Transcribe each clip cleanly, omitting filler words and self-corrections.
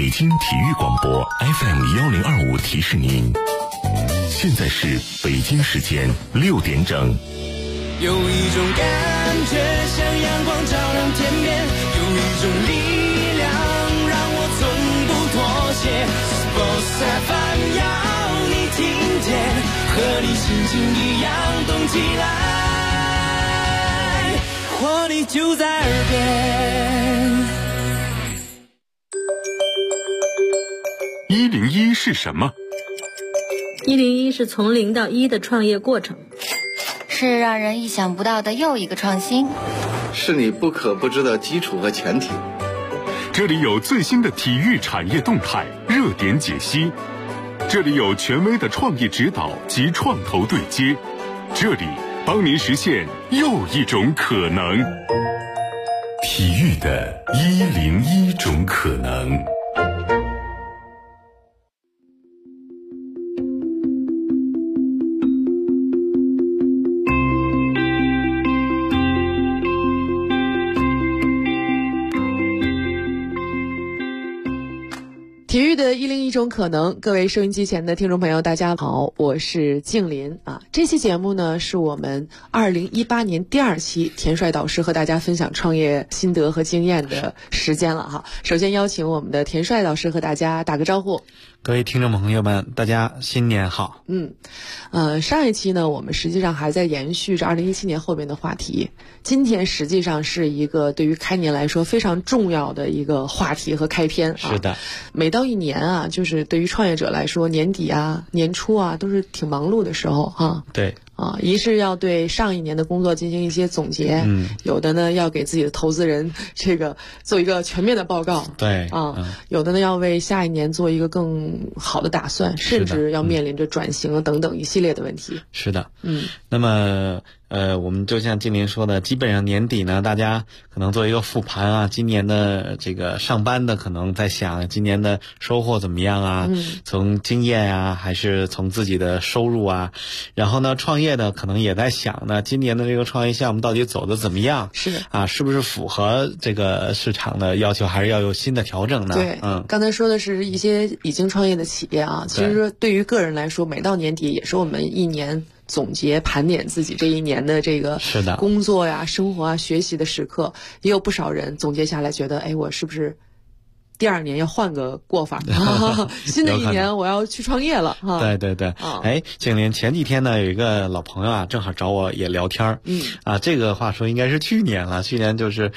北京体育广播 FM1025提示您，现在是北京时间6点整。 有一种感觉像阳光照亮天边，有一种力量让我从不妥协。Sports FM 要你听见，和你心情一样动起来，活力就在耳边。 101是什么 ？101是从0到1的创业过程， 是让人意想不到的又一个创新， 是你不可不知的基础和前提。 这里有最新的体育产业动态热点解析，这里有权威的创业指导及创投对接，这里帮您实现又一种可能。体育的101种可能。 体育的101种可能，各位收音机前的听众朋友大家好，我是静林啊。这期节目呢是我们2018年第2期田帅导师和大家分享创业心得和经验的时间了哈。首先邀请我们的田帅导师和大家打个招呼。 各位听众朋友们，大家新年好。 上一期呢，我们实际上还在延续着2017年后边的话题。今天实际上是一个对于开年来说非常重要的一个话题和开篇啊。 是的， 每到一年啊，就是对于创业者来说，年底啊、年初啊，都是挺忙碌的时候哈。 对。 一是要对上一年的工作进行一些总结，有的呢要给自己的投资人这个做一个全面的报告， 对有的呢要为下一年做一个更好的打算，甚至要面临着转型等等一系列的问题。 是的，那么我们就像静林说的，基本上年底呢，大家可能做一个复盘啊，今年的这个上班的可能在想今年的收获怎么样啊，从经验啊，还是从自己的收入啊，然后呢，创业的可能也在想呢，今年的这个创业项目到底走得怎么样？是啊，是不是符合这个市场的要求，还是要有新的调整呢？ 对，刚才说的是一些已经创业的企业啊，其实对于个人来说，每到年底也是我们一年总结盘点自己这一年的这个工作呀、生活啊、学习的时刻，也有不少人总结下来觉得，我是不是第2年要换个过法新的一年我要去创业了对对对。景林，前几天呢有一个老朋友啊，正好找我也聊天这个话说应该是去年了，去年就是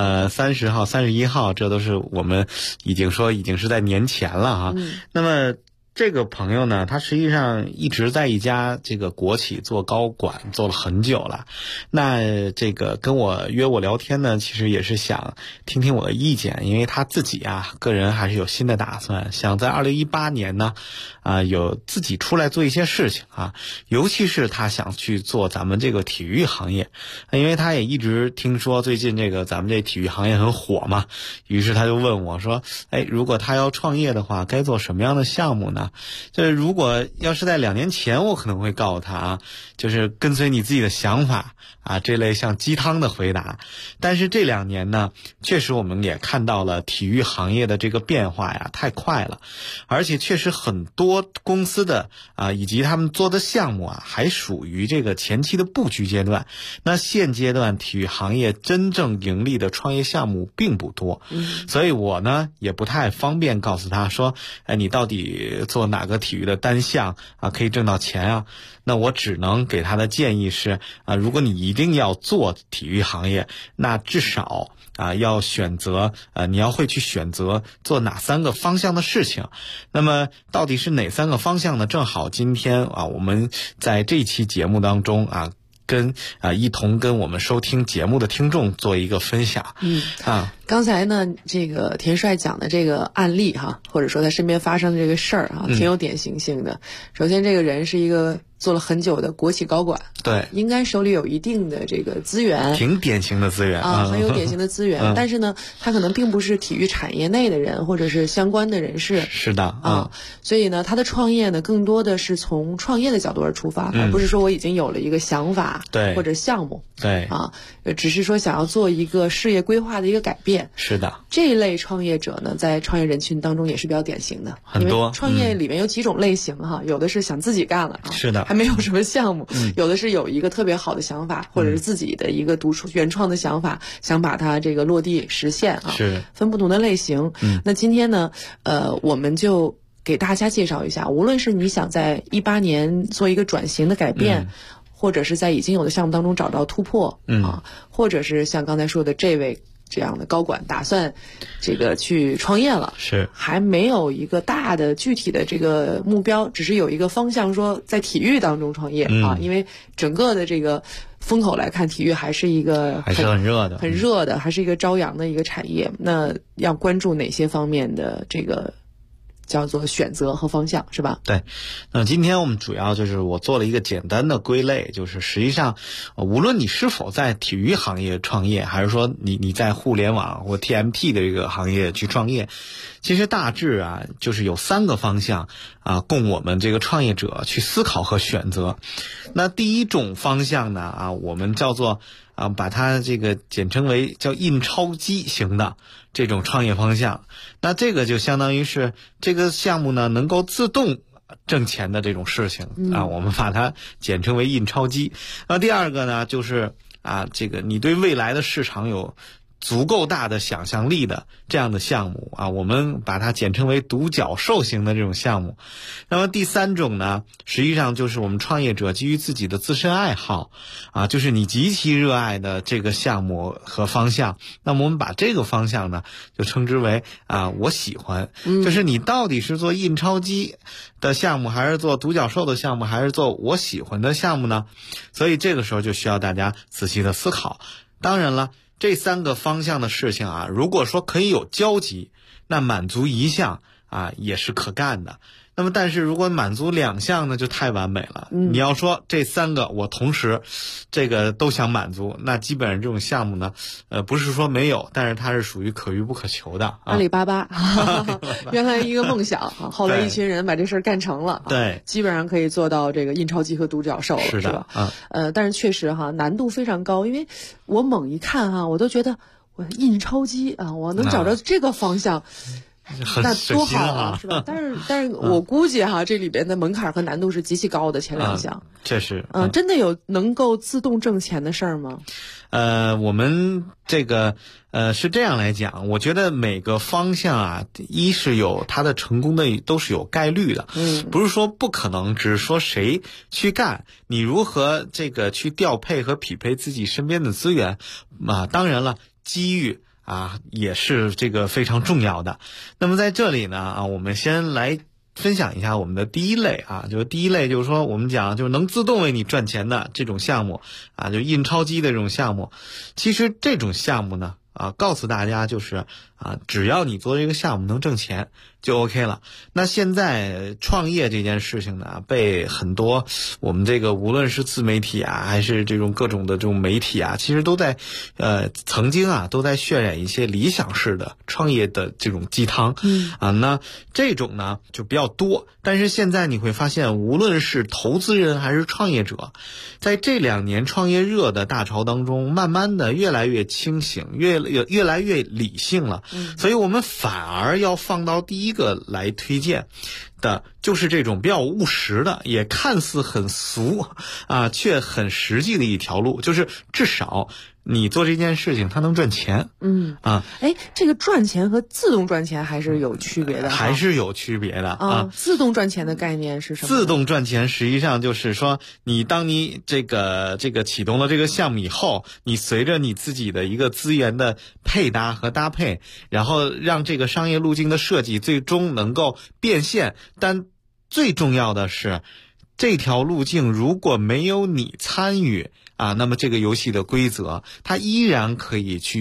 30号、31号，这都是我们已经是在年前了哈。那么这个朋友呢，他实际上一直在一家这个国企做高管，做了很久了。那这个跟我约我聊天呢，其实也是想听听我的意见，因为他自己啊，个人还是有新的打算，想在2018年呢，有自己出来做一些事情啊，尤其是他想去做咱们这个体育行业，因为他也一直听说最近这个咱们这体育行业很火嘛，于是他就问我说，如果他要创业的话，该做什么样的项目呢？就是如果要是在2年前，我可能会告诉他啊，就是跟随你自己的想法啊，这类像鸡汤的回答。但是这2年呢，确实我们也看到了体育行业的这个变化呀，太快了，而且确实很多公司的以及他们做的项目啊，还属于这个前期的布局阶段。那现阶段体育行业真正盈利的创业项目并不多，所以我呢也不太方便告诉他说，你到底做哪个体育的单项啊可以挣到钱啊？那我只能给他的建议是如果你一定要做体育行业，那至少要选择你要会去选择做哪3个方向的事情。那么到底是哪3个方向呢？正好今天我们在这期节目当中一同跟我们收听节目的听众做一个分享。 刚才呢这个田帅讲的这个案例哈，或者说他身边发生的这个事儿挺有典型性的。首先这个人是一个做了很久的国企高管， 对， 应该手里有一定的这个资源， 挺典型的资源啊，很有典型的资源。但是呢，他可能并不是体育产业内的人，或者是相关的人士。 是的啊，所以呢，他的创业呢，更多的是从创业的角度而出发，而不是说我已经有了一个想法， 对， 或者项目， 对啊，只是说想要做一个事业规划的一个改变。 是的， 这一类创业者呢，在创业人群当中也是比较典型的， 很多。 因为创业里面有几种类型哈，有的是想自己干了啊， 是的， 还没有什么项目；有的是有一个特别好的想法，或者是自己的一个原创的想法，想把它这个落地实现啊， 是分不同的类型。那今天呢，我们就给大家介绍一下，无论是你想在18年做一个转型的改变，或者是在已经有的项目当中找到突破，或者是像刚才说的这位这样的高管打算这个去创业了， 是还没有一个大的具体的这个目标，只是有一个方向说在体育当中创业啊，因为整个的这个风口来看，体育还是一个还是很热的， 还是一个朝阳的一个产业。那要关注哪些方面的这个叫做选择和方向，是吧？ 对，那今天我们主要就是我做了一个简单的归类，就是实际上，无论你是否在体育行业创业，还是说你在互联网或 TMT 的这个行业去创业，其实大致啊，就是有3个方向啊，供我们这个创业者去思考和选择。那第一种方向呢，啊，我们叫做把它这个简称为叫印钞机型的这种创业方向。那这个就相当于是这个项目呢能够自动挣钱的这种事情啊，我们把它简称为印钞机。那第二个呢，就是这个你对未来的市场有足够大的想象力的这样的项目啊，我们把它简称为独角兽型的这种项目。那么第3种呢，实际上就是我们创业者基于自己的自身爱好啊，就是你极其热爱的这个项目和方向，那么我们把这个方向呢就称之为我喜欢，就是你到底是做印钞机的项目，还是做独角兽的项目，还是做我喜欢的项目呢？所以这个时候就需要大家仔细的思考。当然了，这3个方向的事情啊，如果说可以有交集，那满足一项也是可干的。那么但是如果满足2项呢，就太完美了。你要说这3个我同时这个都想满足，那基本上这种项目呢不是说没有，但是它是属于可遇不可求的。 阿里巴巴原来一个梦想后来一群人把这事儿干成了， 对， 基本上可以做到这个印钞机和独角兽了，是吧？但是确实难度非常高，因为我猛一看我都觉得我印钞机我能找着这个方向那多好是吧？但是我估计这里边的门槛和难度是极其高的，前2项确实真的有能够自动挣钱的事儿吗？ 我们这个是这样来讲，我觉得每个方向一是有它的成功的都是有概率的，不是说不可能，只是说谁去干，你如何这个去调配和匹配自己身边的资源当然了，机遇也是这个非常重要的。那么在这里呢我们先来分享一下我们的第一类就是第一类就是说我们讲就是能自动为你赚钱的这种项目就印钞机的这种项目。其实这种项目呢告诉大家就是只要你做这个项目能挣钱就 OK 了。那现在创业这件事情呢，被很多我们这个无论是自媒体还是这种各种的这种媒体其实都在曾经都在渲染一些理想式的创业的这种鸡汤那这种呢就比较多。但是现在你会发现，无论是投资人还是创业者，在这2年创业热的大潮当中，慢慢的越来越清醒，越来越理性了。所以我们反而要放到第一个来推荐的，就是这种比较务实的，也看似很俗却很实际的一条路，就是至少你做这件事情它能赚钱。 这个赚钱和自动赚钱还是有区别的， 还是有区别的自动赚钱的概念是什么？ 自动赚钱实际上就是说，当你这个启动了这个项目以后，你随着你自己的一个资源的配搭和搭配，然后让这个商业路径的设计最终能够变现。但最重要的是，这条路径如果没有你参与那么这个游戏的规则它依然可以去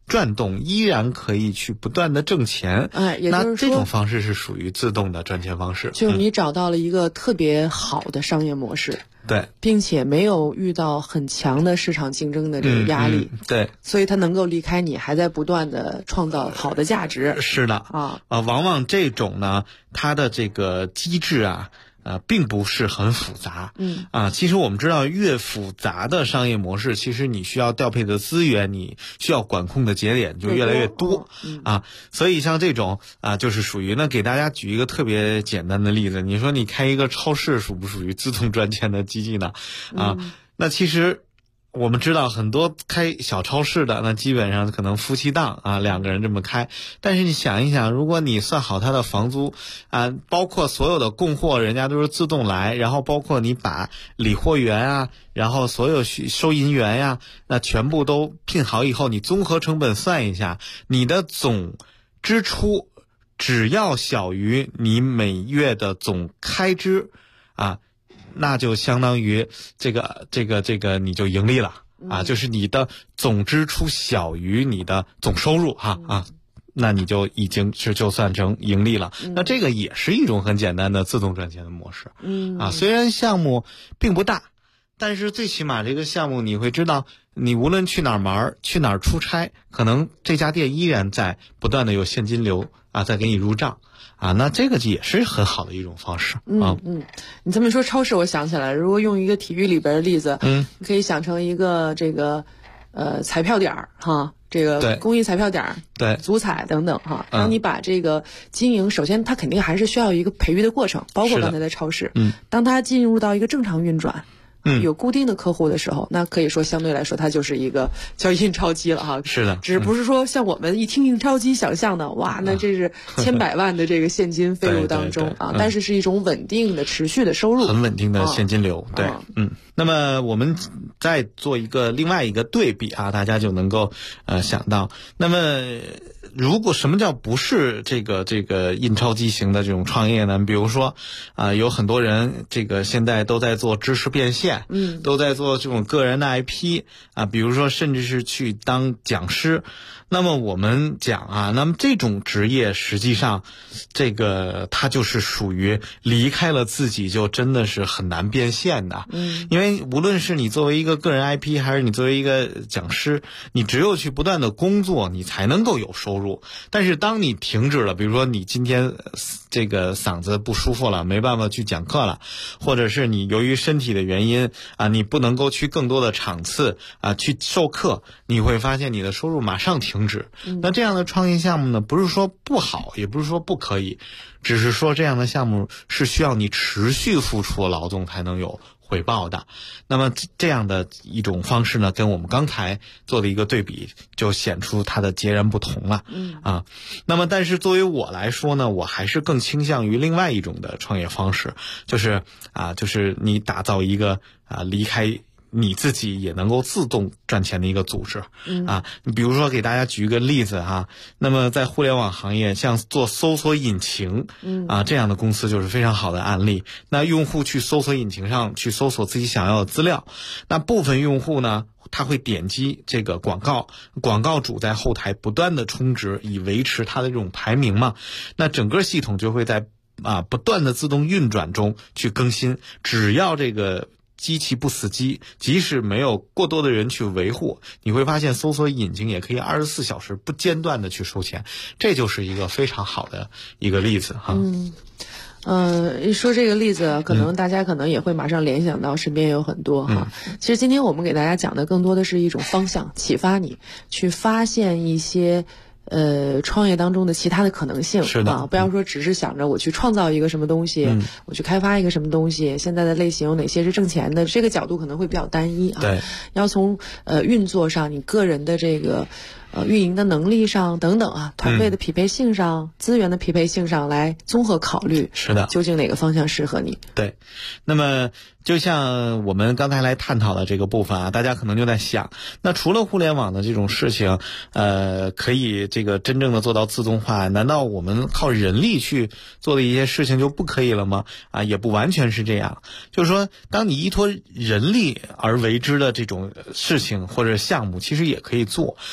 转动，依然可以去不断的挣钱。 也就是说， 那这种方式是属于自动的赚钱方式， 就是你找到了一个特别好的商业模式。 对， 并且没有遇到很强的市场竞争的这个压力， 对， 所以它能够离开你，还在不断的创造好的价值。 是的往往这种呢，它的这个机制并不是很复杂。其实我们知道，越复杂的商业模式，其实你需要调配的资源，你需要管控的节点就越来越多。所以像这种就是属于呢，给大家举一个特别简单的例子，你说你开一个超市属不属于自动赚钱的机器呢？那其实我们知道很多开小超市的，那基本上可能夫妻档2个人这么开。但是你想一想，如果你算好它的房租包括所有的供货人家都是自动来，然后包括你把理货员然后所有收银员那全部都聘好以后，你综合成本算一下，你的总支出只要小于你每月的总开支那就相当于这个你就盈利了就是你的总支出小于你的总收入那你就已经就算成盈利了。那这个也是一种很简单的自动赚钱的模式。虽然项目并不大，但是最起码这个项目你会知道，你无论去哪儿玩去哪儿出差，可能这家店依然在不断的有现金流在给你入账那这个也是很好的一种方式。 你这么说超市，我想起来，如果用一个体育里边的例子，你可以想成一个这个彩票点这个公益彩票点， 对， 足彩等等当你把这个经营，首先它肯定还是需要一个培育的过程，包括刚才的超市，当它进入到一个正常运转，有固定的客户的时候，那可以说相对来说它就是一个叫印钞机了是的， 只不是说像我们一听印钞机想象的哇，那这是千百万的这个现金飞入当中但是是一种稳定的持续的收入， 很稳定的现金流。对，那么我们再做另外一个对比大家就能够想到，那么如果什么叫不是这个印钞机型的这种创业呢？比如说有很多人现在都在做知识变现，都在做这种个人的 IP 比如说甚至是去当讲师。那么我们讲那么这种职业实际上它就是属于离开了自己就真的是很难变现的。因为无论是你作为一个个人 IP 还是你作为一个讲师，你只有去不断的工作，你才能够有收入。但是当你停止了，比如说你今天这个嗓子不舒服了，没办法去讲课了，或者是你由于身体的原因你不能够去更多的场次去授课，你会发现你的收入马上停止。那这样的创业项目呢，不是说不好，也不是说不可以，只是说这样的项目是需要你持续付出劳动才能有回报的。那么这样的一种方式呢，跟我们刚才做的一个对比，就显出它的截然不同了。那么但是作为我来说呢，我还是更倾向于另外一种的创业方式，就是你打造一个离开你自己也能够自动赚钱的一个组织。你比如说给大家举一个例子那么在互联网行业，像做搜索引擎这样的公司就是非常好的案例。那用户去搜索引擎上去搜索自己想要的资料，那部分用户呢，他会点击这个广告主在后台不断的充值，以维持它的这种排名嘛。那整个系统就会在不断的自动运转中去更新，只要这个机器不死机，即使没有过多的人去维护，你会发现搜索引擎也可以24小时不间断的去收钱，这就是一个非常好的一个例子一说这个例子，可能大家可能也会马上联想到身边有很多其实今天我们给大家讲的更多的是一种方向，启发你去发现一些创业当中的其他的可能性。 是的不要说只是想着我去创造一个什么东西我去开发一个什么东西，现在的类型有哪些是挣钱的，这个角度可能会比较单一对， 要从运作上，你个人的这个运营的能力上等等团队的匹配性上资源的匹配性上来综合考虑， 是的， 究竟哪个方向适合你。 对，那么就像我们刚才来探讨的这个部分大家可能就在想，那除了互联网的这种事情可以这个真正的做到自动化，难道我们靠人力去做的一些事情就不可以了吗？也不完全是这样。就是说当你依托人力而为之的这种事情或者项目其实也可以做，但重点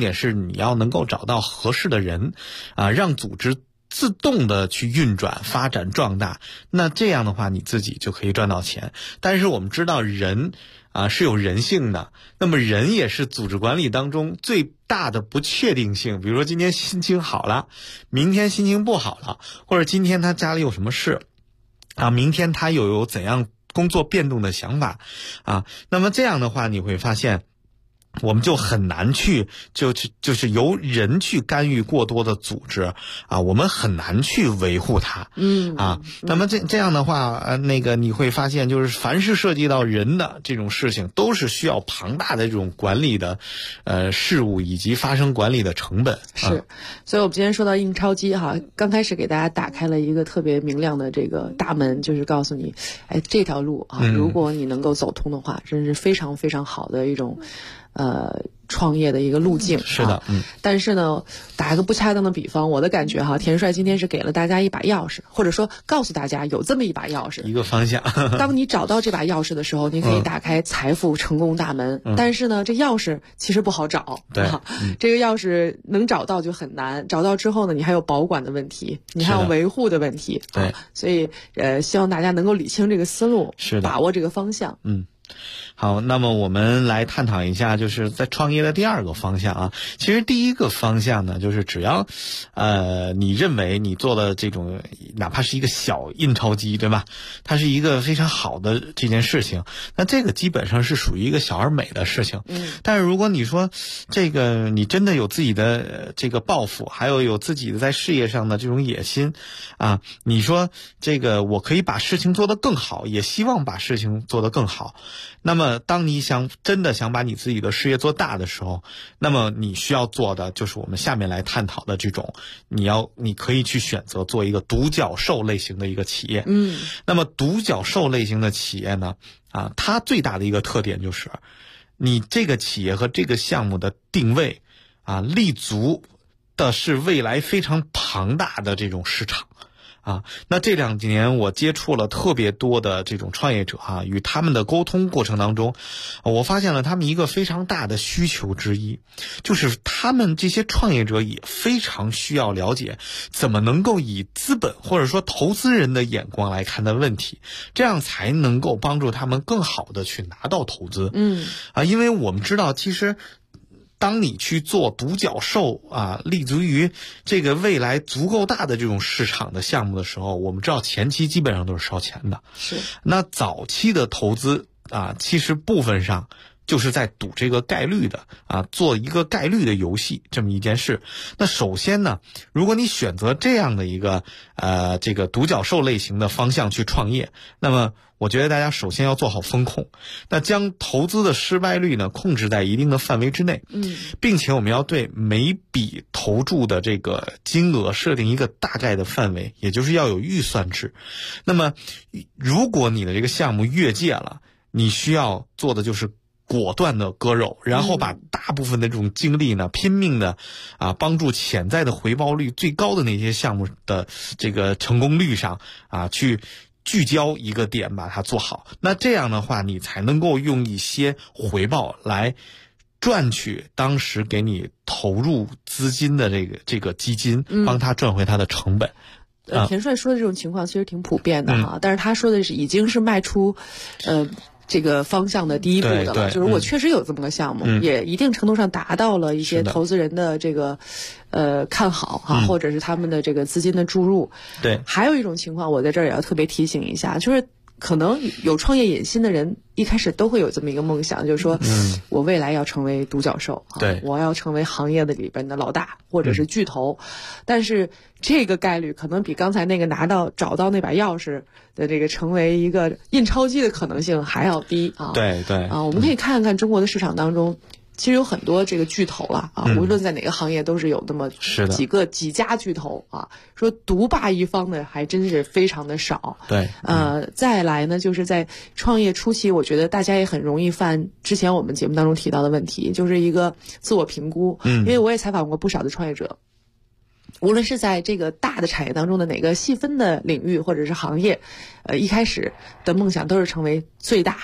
点是你要能够找到合适的人啊，让组织自动的去运转、发展、壮大，那这样的话你自己就可以赚到钱。但是我们知道人啊是有人性的，那么人也是组织管理当中最大的不确定性。比如说今天心情好了，明天心情不好了，或者今天他家里有什么事啊，明天他又有怎样工作变动的想法啊，那么这样的话你会发现我们就很难去就是由人去干预过多的组织啊，我们很难去维护它。那么这样的话你会发现就是凡是涉及到人的这种事情都是需要庞大的这种管理的事务以及发生管理的成本。 是，所以我们今天说到印钞机哈，刚开始给大家打开了一个特别明亮的这个大门，就是告诉你这条路啊，如果你能够走通的话，真是非常非常好的一种创业的一个路径。 是的， 但是呢，打一个不恰当的比方，我的感觉哈，田帅今天是给了大家一把钥匙，或者说告诉大家有这么一把钥匙， 一个方向。 当你找到这把钥匙的时候，你可以打开财富成功大门。但是呢，这钥匙其实不好找。 对， 这个钥匙能找到就很难，找到之后呢，你还有保管的问题，你还有维护的问题。 对， 所以希望大家能够理清这个思路， 是的， 把握这个方向。 好，那么我们来探讨一下就是在创业的第二个方向啊。其实第一个方向呢，就是只要你认为你做的这种哪怕是一个小印钞机，对吧，它是一个非常好的这件事情，那这个基本上是属于一个小而美的事情。但是如果你说这个你真的有自己的这个抱负，还有自己的在事业上的这种野心啊，你说这个我可以把事情做得更好，也希望把事情做得更好，那么当你真的想把你自己的事业做大的时候，那么你需要做的就是我们下面来探讨的这种，你可以去选择做一个独角兽类型的一个企业。那么独角兽类型的企业呢，它最大的一个特点就是你这个企业和这个项目的定位立足的是未来非常庞大的这种市场。那这2几年我接触了特别多的这种创业者与他们的沟通过程当中，我发现了他们一个非常大的需求之一，就是他们这些创业者也非常需要了解怎么能够以资本或者说投资人的眼光来看待问题，这样才能够帮助他们更好的去拿到投资。因为我们知道其实当你去做独角兽立足于这个未来足够大的这种市场的项目的时候，我们知道前期基本上都是烧钱的。 是。那早期的投资其实部分上就是在赌这个概率的做一个概率的游戏这么一件事。那首先呢，如果你选择这样的一个这个独角兽类型的方向去创业，那么我觉得大家首先要做好风控，那将投资的失败率呢控制在一定的范围之内，并且我们要对每笔投注的这个金额设定一个大概的范围，也就是要有预算制。那么如果你的这个项目越界了，你需要做的就是果断的割肉，然后把大部分的这种精力呢拼命的帮助潜在的回报率最高的那些项目的这个成功率上去聚焦一个点把它做好。那这样的话你才能够用一些回报来赚取当时给你投入资金的这个基金，帮他赚回他的成本。 田帅说的这种情况其实挺普遍的但是他说的是已经是迈出这个方向的第一步的了，就是我确实有这么个项目，也一定程度上达到了一些投资人的这个看好或者是他们的这个资金的注入。 对， 还有一种情况我在这儿也要特别提醒一下，就是可能有创业野心的人一开始都会有这么一个梦想，就是说我未来要成为独角兽， 对， 我要成为行业的里边的老大或者是巨头，但是这个概率可能比刚才那个找到那把钥匙的这个成为一个印钞机的可能性还要低对对我们可以看看中国的市场当中，其实有很多这个巨头了无论在哪个行业都是有那么几家巨头说独霸一方的还真是非常的少。 对， 再来呢，就是在创业初期，我觉得大家也很容易犯之前我们节目当中提到的问题，就是一个自我评估。因为我也采访过不少的创业者，无论是在这个大的产业当中的哪个细分的领域或者是行业，一开始的梦想都是成为最大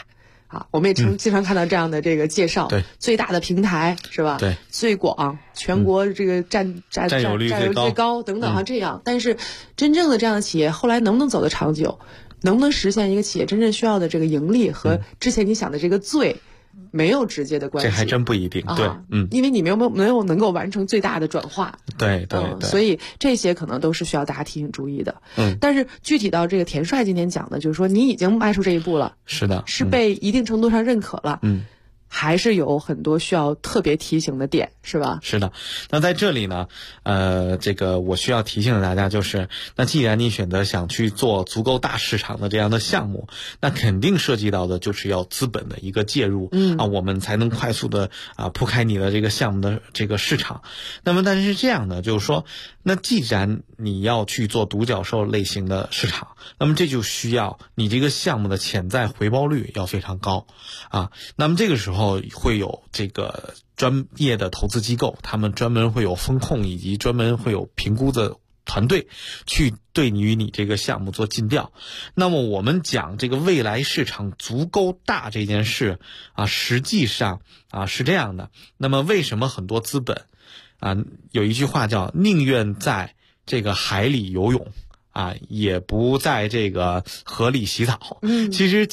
啊，我们也经常看到这样的这个介绍， 对， 最大的平台是吧？ 对， 最广，全国这个占有率最高等等这样。但是真正的这样的企业后来能不能走得长久，能不能实现一个企业真正需要的这个盈利和之前你想的这个最没有直接的关系， 这还真不一定。对， 因为你没有能够完成最大的转化。 对， 所以这些可能都是需要大家提醒注意的。但是具体到这个田帅今天讲的，就是说你已经迈出这一步了， 是的， 是被一定程度上认可了。还是有很多需要特别提醒的点，是吧？ 是的。那在这里呢，这个我需要提醒大家，就是那既然你选择想去做足够大市场的这样的项目，那肯定涉及到的就是要资本的一个介入，我们才能快速的铺开你的这个项目的这个市场。那么但是这样的就是说，那既然你要去做独角兽类型的市场，那么这就需要你这个项目的潜在回报率要非常高啊。那么这个时候会有这个专业的投资机构，他们专门会有风控以及专门会有评估的团队去对你与你这个项目做尽调。那么我们讲这个未来市场足够大这件事实际上是这样的。那么为什么很多资本有一句话叫宁愿在这个海里游泳也不在这个河里洗澡。其实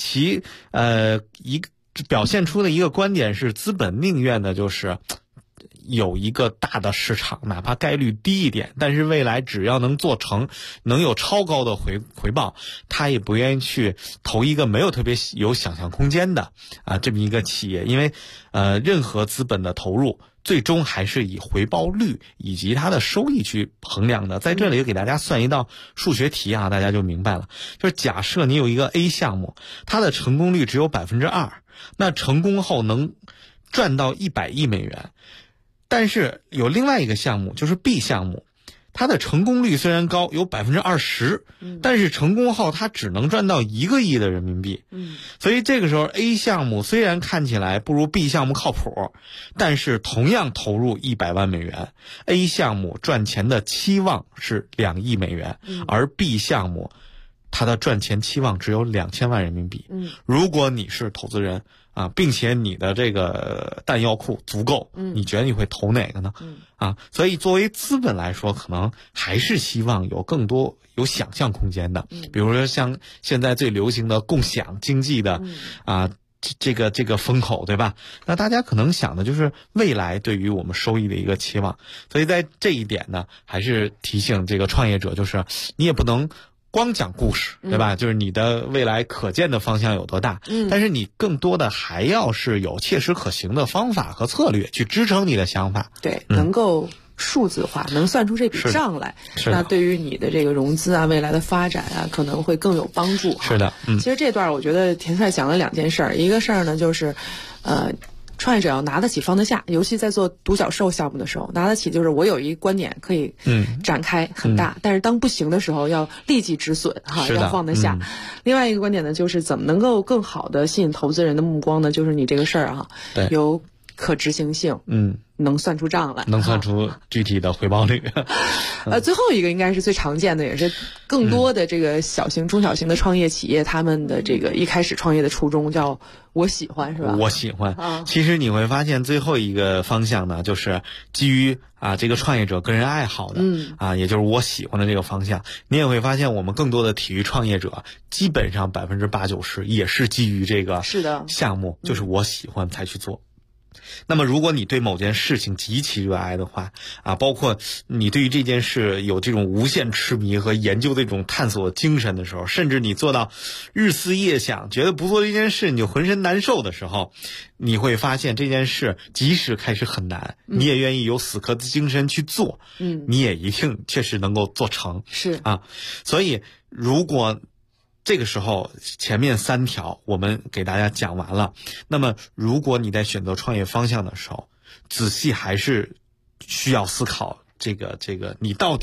表现出的一个观点是，资本宁愿的就是有一个大的市场，哪怕概率低一点，但是未来只要能做成，能有超高的回报，他也不愿意去投一个没有特别有想象空间的这么一个企业。因为任何资本的投入最终还是以回报率以及它的收益去衡量的。在这里给大家算一道数学题大家就明白了。就是假设你有一个 A 项目，它的成功率只有 2%， 那成功后能赚到100亿美元。但是有另外一个项目，就是 B 项目，它的成功率虽然高，有 20%， 但是成功后它只能赚到1个亿的人民币。所以这个时候 A 项目虽然看起来不如 B 项目靠谱，但是同样投入100万美元， A 项目赚钱的期望是2亿美元，而 B 项目它的赚钱期望只有2000万人民币。如果你是投资人并且你的这个弹药库足够，你觉得你会投哪个呢？所以作为资本来说，可能还是希望有更多有想象空间的，比如说像现在最流行的共享经济的这个风口，对吧？那大家可能想的就是未来对于我们收益的一个期望。所以在这一点呢，还是提醒这个创业者，就是你也不能光讲故事，对吧？就是你的未来可见的方向有多大，但是你更多的还要是有切实可行的方法和策略去支撑你的想法。 对，能够数字化，能算出这笔账来，那对于你的这个融资未来的发展可能会更有帮助。 是的， 其实这段我觉得田帅讲了2件事，一个事儿呢就是创业者要拿得起放得下，尤其在做独角兽项目的时候，拿得起就是我有一个观点可以展开很大，但是当不行的时候要立即止损要放得下。另外一个观点呢，就是怎么能够更好的吸引投资人的目光呢？就是你这个事儿有可执行性，能算出账来， 能算出具体的回报率。 最后一个应该是最常见的，也是更多的这个中小型的创业企业，他们的这个一开始创业的初衷叫我喜欢，是吧？ 我喜欢。其实你会发现最后一个方向呢，就是基于这个创业者个人爱好的，也就是我喜欢的这个方向。你也会发现我们更多的体育创业者，基本上80%-90%也是基于这个项目，就是我喜欢才去做。那么如果你对某件事情极其热爱的话包括你对于这件事有这种无限痴迷和研究的这种探索精神的时候，甚至你做到日思夜想，觉得不做这件事你就浑身难受的时候，你会发现这件事即使开始很难，你也愿意有死磕的精神去做，你也一定确实能够做成。 是所以如果这个时候前面3条我们给大家讲完了，那么如果你在选择创业方向的时候，仔细还是需要思考这个你到底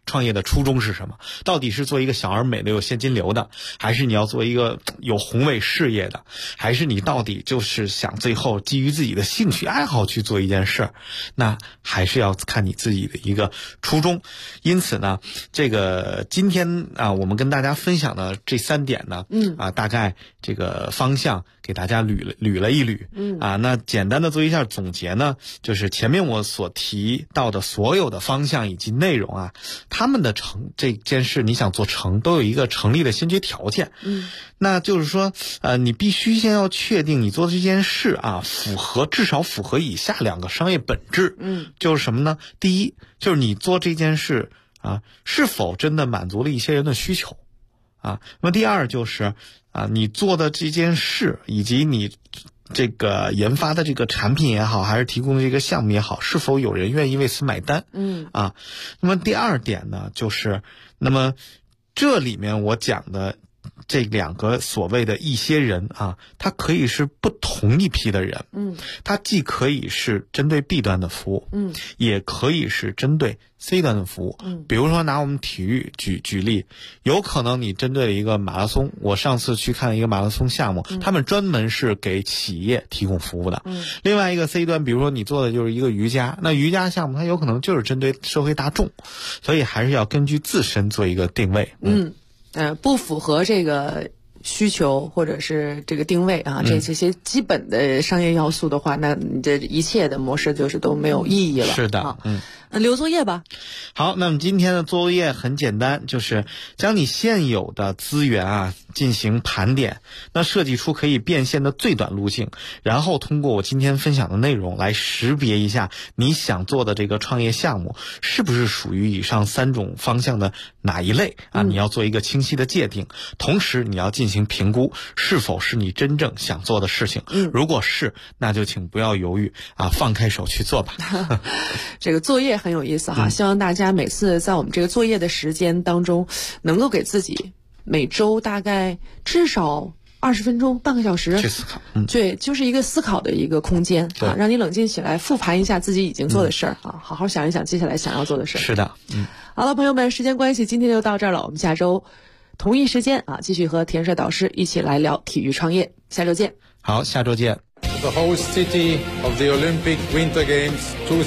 创业的初衷是什么？到底是做一个小而美的有现金流的，还是你要做一个有宏伟事业的，还是你到底就是想最后基于自己的兴趣爱好去做一件事？那还是要看你自己的一个初衷。因此呢，这个今天啊，我们跟大家分享的这3点呢，大概这个方向给大家捋了一捋，那简单的做一下总结呢，就是前面我所提到的所有的方向以及内容啊，他们的这件事你想做成，都有一个成立的先决条件。那就是说，你必须先要确定你做的这件事啊，至少符合以下2个商业本质。就是什么呢？第一，就是你做这件事啊，是否真的满足了一些人的需求啊？那么第二就是你做的这件事以及你这个研发的这个产品也好，还是提供的这个项目也好，是否有人愿意为此买单？那么第2点呢，就是那么这里面我讲的这2个所谓的一些人啊，他可以是不同一批的人，他既可以是针对 B 端的服务，也可以是针对 C 端的服务。比如说拿我们体育举例，有可能你针对了一个马拉松，我上次去看一个马拉松项目，他们专门是给企业提供服务的。另外一个 C 端，比如说你做的就是一个瑜伽，那瑜伽项目它有可能就是针对社会大众，所以还是要根据自身做一个定位。 不符合这个需求或者是这个定位啊，这些基本的商业要素的话，那你这一切的模式就是都没有意义了。 是的， 留作业吧。 好，那么今天的作业很简单，就是将你现有的资源啊进行盘点，那设计出可以变现的最短路径，然后通过我今天分享的内容来识别一下你想做的这个创业项目是不是属于以上3种方向的哪一类啊？你要做一个清晰的界定，同时你要进行评估是否是你真正想做的事情。如果是，那就请不要犹豫啊，放开手去做吧。 这个作业很有意思哈，希望大家每次在我们这个作业的时间当中，能够给自己每周大概至少20分钟、半个小时去思考。 对，就是一个思考的一个空间啊，让你冷静起来，复盘一下自己已经做的事儿啊，好好想一想接下来想要做的事儿。 是的， 好了，朋友们，时间关系，今天就到这儿了。我们下周同一时间啊，继续和田帅导师一起来聊体育创业。下周见。 好，下周见。 The host city of the Olympic Winter Games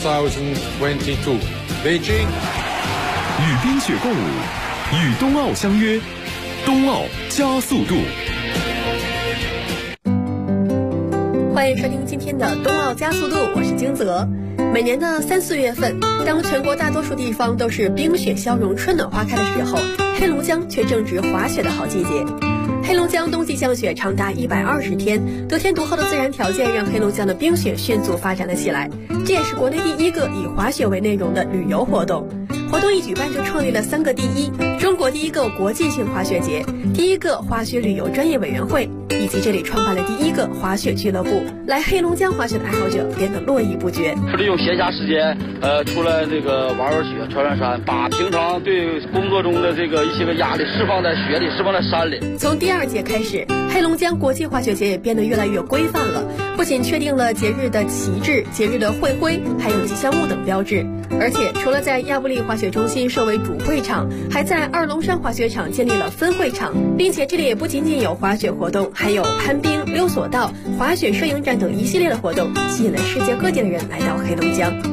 2022, Beijing. 与冰雪共舞，与冬奥相约，冬奥加速度。 欢迎收听今天的冬奥加速度，我是金泽。每年的3、4月份，当全国大多数地方都是冰雪消融、春暖花开的时候，黑龙江却正值滑雪的好季节。黑龙江冬季降雪长达120天，得天独厚的自然条件让黑龙江的冰雪迅速发展了起来，这也是国内第一个以滑雪为内容的旅游活动。活动一举办就创立了3个第一：中国第一个国际性滑雪节，第一个滑雪旅游专业委员会，以及这里创办了第一个滑雪俱乐部。来黑龙江滑雪的爱好者变得络绎不绝。 利用闲暇时间，出来这个玩玩雪、穿穿山，把平常对工作中的这个一些个压力释放在雪里，释放在山里。 从第2届开始，黑龙江国际滑雪节也变得越来越规范了，不仅确定了节日的旗帜、节日的会徽，还有吉祥物等标志。而且除了在亚布力滑雪中心设为主会场，还在二龙山滑雪场建立了分会场，并且这里也不仅仅有滑雪活动，还有攀冰、溜索道、滑雪摄影展等一系列的活动，吸引了世界各地的人来到黑龙江。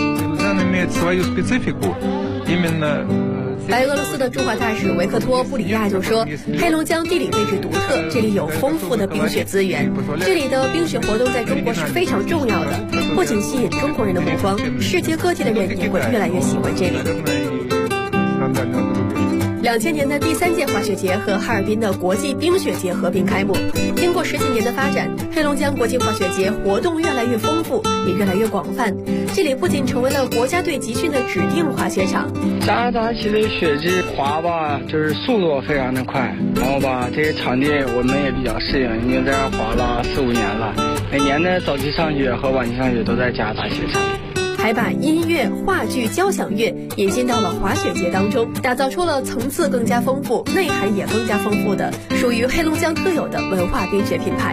白俄罗斯的驻华大使维克托·布里亚就说，黑龙江地理位置独特，这里有丰富的冰雪资源，这里的冰雪活动在中国是非常重要的，不仅吸引中国人的目光，世界各地的人也会越来越喜欢这里。2000年的第3届滑雪节和哈尔滨的国际冰雪节合并开幕。经过10几年的发展，黑龙江国际滑雪节活动越来越丰富，也越来越广泛。这里不仅成为了国家队集训的指定滑雪场。 加拿大其实雪季滑吧，就是速度非常的快，然后吧，这些场地我们也比较适应，因为在这滑了4、5年了，每年的早期上雪和晚期上雪都在加拿大雪场。 还把音乐、话剧、交响乐引进到了滑雪节当中，打造出了层次更加丰富、内涵也更加丰富的属于黑龙江特有的文化冰雪品牌。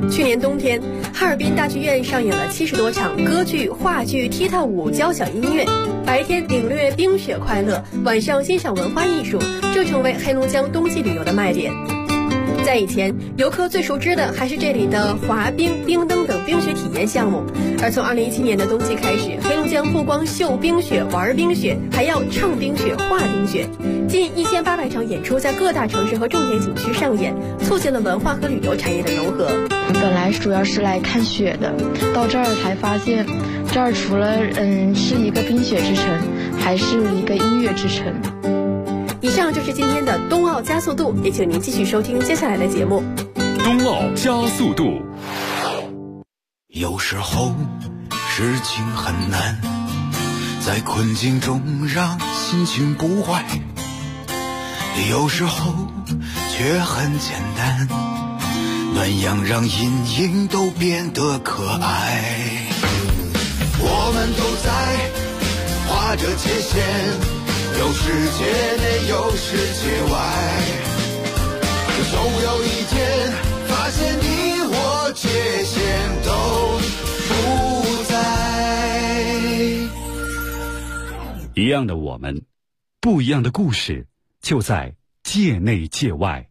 去年冬天，哈尔滨大剧院上演了70多场歌剧、话剧、踢踏舞、交响音乐。白天领略冰雪快乐，晚上欣赏文化艺术，这成为黑龙江冬季旅游的卖点。在以前，游客最熟知的还是这里的滑冰、冰灯等冰雪体验项目。而从2017年的冬季开始，黑龙江不光秀冰雪、玩冰雪，还要唱冰雪、画冰雪。近1800场演出在各大城市和重点景区上演，促进了文化和旅游产业的融合。 本来主要是来看雪的，到这儿才发现，这儿除了是一个冰雪之城，还是一个音乐之城。 以上就是今天的冬奥加速度，也请您继续收听接下来的节目。 冬奥加速度。 有时候事情很难，在困境中让心情不坏，有时候却很简单，暖阳让阴影都变得可爱。我们都在画着界限，有世界内有世界外，总有一天发现你我界限都不在。 一样的我们，不一样的故事，就在界内界外。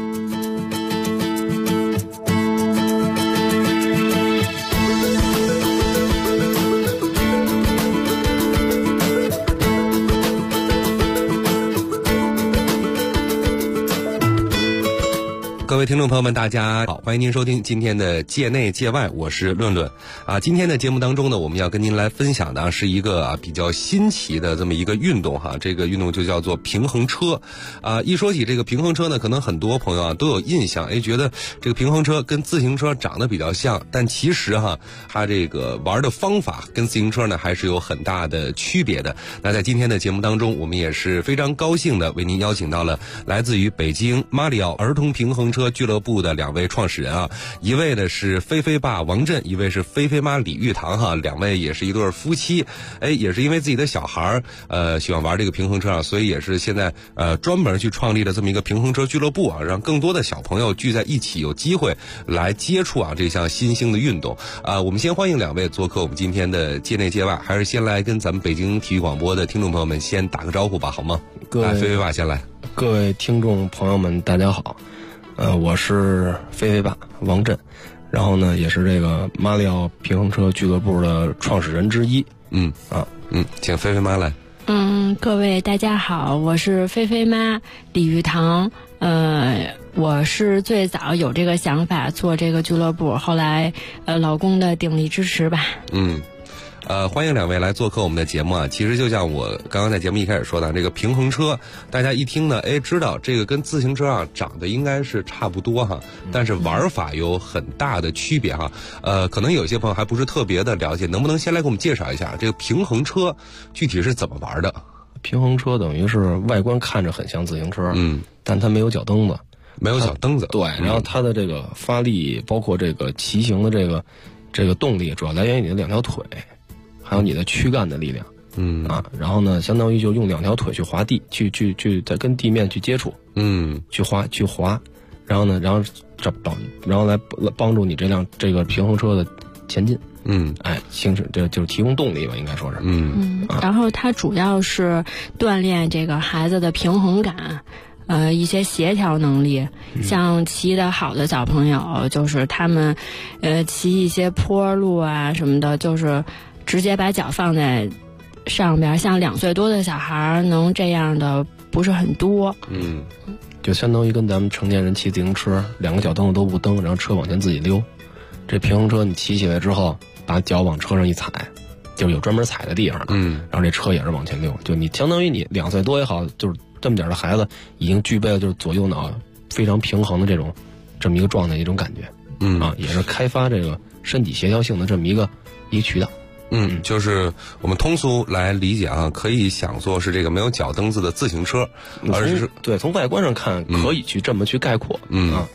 各位听众朋友们，大家好，欢迎您收听今天的界内界外，我是论论啊。今天的节目当中呢，我们要跟您来分享的是一个比较新奇的这么一个运动哈，这个运动就叫做平衡车啊。一说起这个平衡车呢，可能很多朋友都有印象，觉得这个平衡车跟自行车长得比较像，但其实它这个玩的方法跟自行车呢还是有很大的区别的。那在今天的节目当中，我们也是非常高兴的为您邀请到了来自于北京马里奥儿童平衡车俱乐部的2位创始人啊，一位呢是菲菲爸王震，一位是菲菲妈李玉堂哈，两位也是一对夫妻，也是因为自己的小孩喜欢玩这个平衡车啊，所以也是现在专门去创立了这么一个平衡车俱乐部啊，让更多的小朋友聚在一起，有机会来接触这项新兴的运动啊。我们先欢迎2位做客我们今天的界内界外，还是先来跟咱们北京体育广播的听众朋友们先打个招呼吧，好吗？ 各位菲菲爸先来。 各位听众朋友们，大家好。我是菲菲爸王震，然后呢，也是这个马里奥平衡车俱乐部的创始人之一。 请菲菲妈来。 各位大家好，我是菲菲妈李玉堂。我是最早有这个想法做这个俱乐部，后来老公的鼎力支持吧。 欢迎2位来做客我们的节目啊！其实就像我刚刚在节目一开始说的，这个平衡车，大家一听呢，知道这个跟自行车长得应该是差不多哈，但是玩法有很大的区别哈。可能有些朋友还不是特别的了解，能不能先来给我们介绍一下这个平衡车具体是怎么玩的？ 平衡车等于是外观看着很像自行车，但它没有脚蹬子， 没有脚蹬子。对， 然后它的这个发力，包括这个骑行的这个动力，主要来源于你的2条腿。还有你的躯干的力量，然后呢，相当于就用2条腿去滑地，去再跟地面去接触，去滑，然后呢，然后来帮助你这个平衡车的前进，形成这就是提供动力吧，应该说是， 然后它主要是锻炼这个孩子的平衡感。一些协调能力，像骑得好的小朋友，就是他们，骑一些坡路啊什么的，就是直接把脚放在上边，像2岁多的小孩能这样的不是很多。 就相当于跟咱们成年人骑自行车，2个脚蹬子都不蹬，然后车往前自己溜。这平衡车你骑起来之后，把脚往车上一踩，就是有专门踩的地方的，然后这车也是往前溜。就你相当于你2岁多也好，就是这么点的孩子已经具备了就是左右脑非常平衡的这么一个状态一种感觉，也是开发这个身体协调性的这么一个渠道。 就是我们通俗来理解可以想做是这个没有脚蹬子的自行车，而是对从外观上看可以去这么去概括。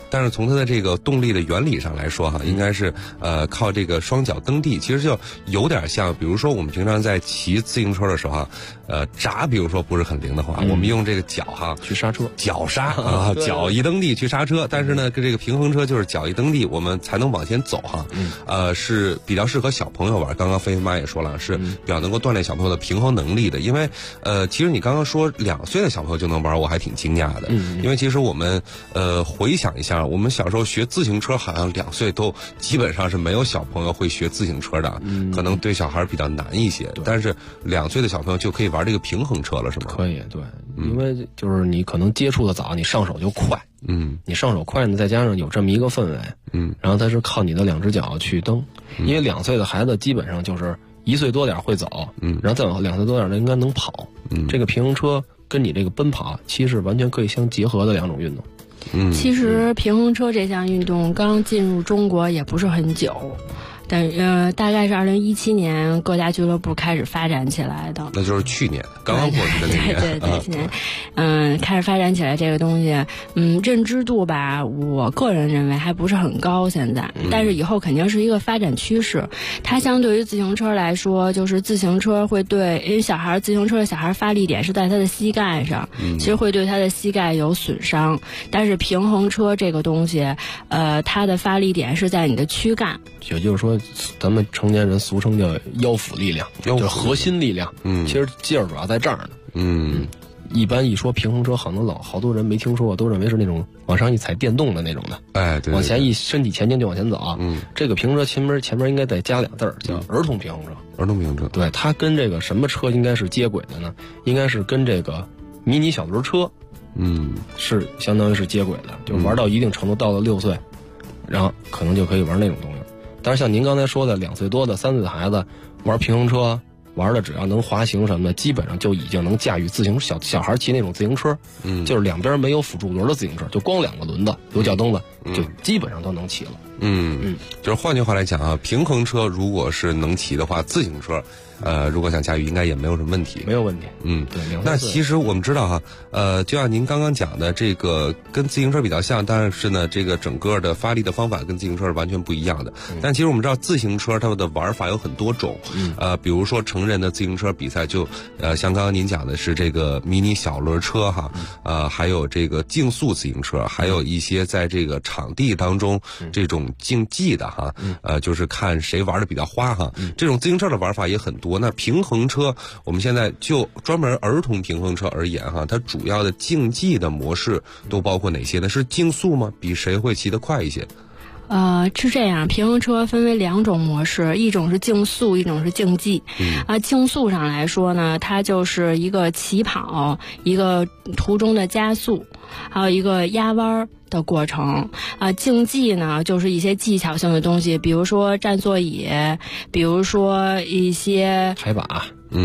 但是从它的这个动力的原理上来说哈，应该是靠这个双脚蹬地，其实就有点像，比如说我们平常在骑自行车的时候哈，闸比如说不是很灵的话，我们用这个脚哈去刹车， 脚刹啊，脚一蹬地去刹车。但是呢，跟这个平衡车就是脚一蹬地，我们才能往前走哈。是比较适合小朋友玩。刚刚飞飞妈也说了，是比较能够锻炼小朋友的平衡能力的。因为其实你刚刚说2岁的小朋友就能玩，我还挺惊讶的。因为其实我们回想一下，我们小时候学自行车，好像2岁都基本上是没有小朋友会学自行车的，可能对小孩比较难一些。但是2岁的小朋友就可以玩这个平衡车了，是吗？ 可以，对，因为就是你可能接触的早，你上手就快。你上手快呢，再加上有这么一个氛围，然后它是靠你的2只脚去蹬，因为2岁的孩子基本上就是1岁多点会走，然后再往2岁多点的应该能跑，这个平衡车跟你这个奔跑其实完全可以相结合的2种运动。 其实平衡车这项运动刚进入中国也不是很久。大概是2017年各家俱乐部开始发展起来的， 那就是去年刚刚过去的那年。 对，去年，开始发展起来这个东西，认知度吧，我个人认为还不是很高现在，但是以后肯定是一个发展趋势。它相对于自行车来说，就是自行车会对，因为自行车的小孩发力点是在他的膝盖上，其实会对他的膝盖有损伤，但是平衡车这个东西，它的发力点是在你的躯干， 也就是说。咱们成年人俗称叫腰腹力量，就是核心力量。其实劲儿主要在这儿呢。一般一说平衡车，好多人没听说过，都认为是那种往上一踩电动的那种的。对，往前一身体前进就往前走。这个平衡车前面应该再加2字儿，叫儿童平衡车。 儿童平衡车， 对，它跟这个什么车应该是接轨的呢？应该是跟这个迷你小轮车，是相当于是接轨的，就玩到一定程度，到了6岁，然后可能就可以玩那种东西。但是像您刚才说的，2岁多的、3岁的孩子玩平衡车，玩的只要能滑行什么的，基本上就已经能驾驭小孩骑那种自行车，就是两边没有辅助轮的自行车，就光2个轮子有脚蹬子，就基本上都能骑了。 就是换句话来讲啊，平衡车如果是能骑的话，自行车如果想驾驭应该也没有什么问题。 没有问题。 对。那其实我们知道哈，就像您刚刚讲的，这个跟自行车比较像，但是呢，这个整个的发力的方法跟自行车是完全不一样的。但其实我们知道自行车它的玩法有很多种，比如说成人的自行车比赛就像刚刚您讲的是这个迷你小轮车哈，还有这个竞速自行车，还有一些在这个场地当中这种竞技的哈，就是看谁玩的比较花哈。这种自行车的玩法也很多。那平衡车，我们现在就专门儿童平衡车而言哈，它主要的竞技的模式都包括哪些呢？是竞速吗？比谁会骑得快一些？ 是这样，平衡车分为2种模式，一种是竞速，一种是竞技。竞速上来说呢，它就是一个起跑，一个途中的加速，还有一个压弯的过程。竞技呢，就是一些技巧性的东西，比如说站座椅，比如说一些抬把。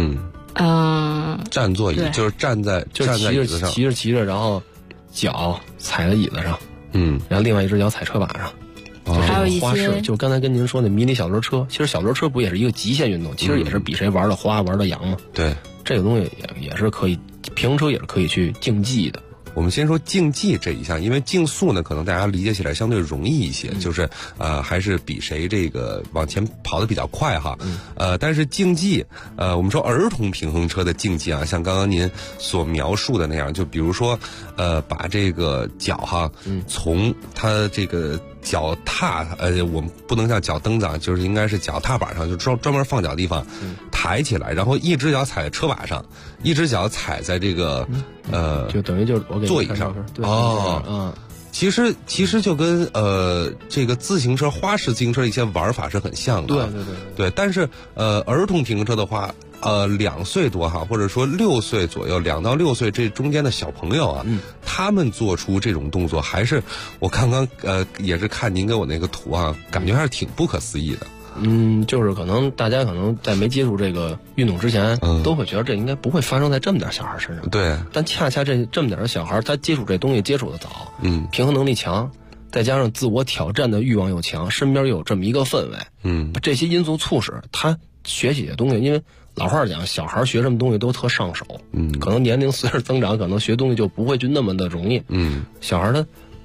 站座椅就是站在椅子上， 骑着，然后脚踩在椅子上，然后另外一只脚踩车把上。 还有一些， 就刚才跟您说的迷你小轮车，其实小轮车不也是一个极限运动，其实也是比谁玩的花，玩的洋吗？ 对， 这个东西也是可以，平衡车也是可以去竞技的。 我们先说竞技这一项，因为竞速呢，可能大家理解起来相对容易一些，就是还是比谁这个往前跑得比较快哈。但是竞技，我们说儿童平衡车的竞技啊，像刚刚您所描述的那样，就比如说把这个脚哈，从它这个脚踏，我们不能叫脚蹬子啊，就是应该是脚踏板上，就专门放脚的地方，抬起来，然后一只脚踩在车把上，一只脚踩在这个就等于就是我给座椅上。其实就跟这个自行车花式自行车的一些玩法是很像的。对。但是儿童平衡车的话，2岁多哈，或者说6岁左右，2到6岁这中间的小朋友啊，他们做出这种动作，还是我刚刚也是看您给我那个图啊，感觉还是挺不可思议的。 就是可能大家在没接触这个运动之前，都会觉得这应该不会发生在这么点小孩身上。 对， 但恰恰这么点的小孩，他接触这东西接触的早，平衡能力强，再加上自我挑战的欲望又强，身边又有这么一个氛围，这些因素促使他学习的东西，因为老话讲，小孩学什么东西都特上手，可能年龄随着增长，可能学东西就不会去那么的容易，小孩他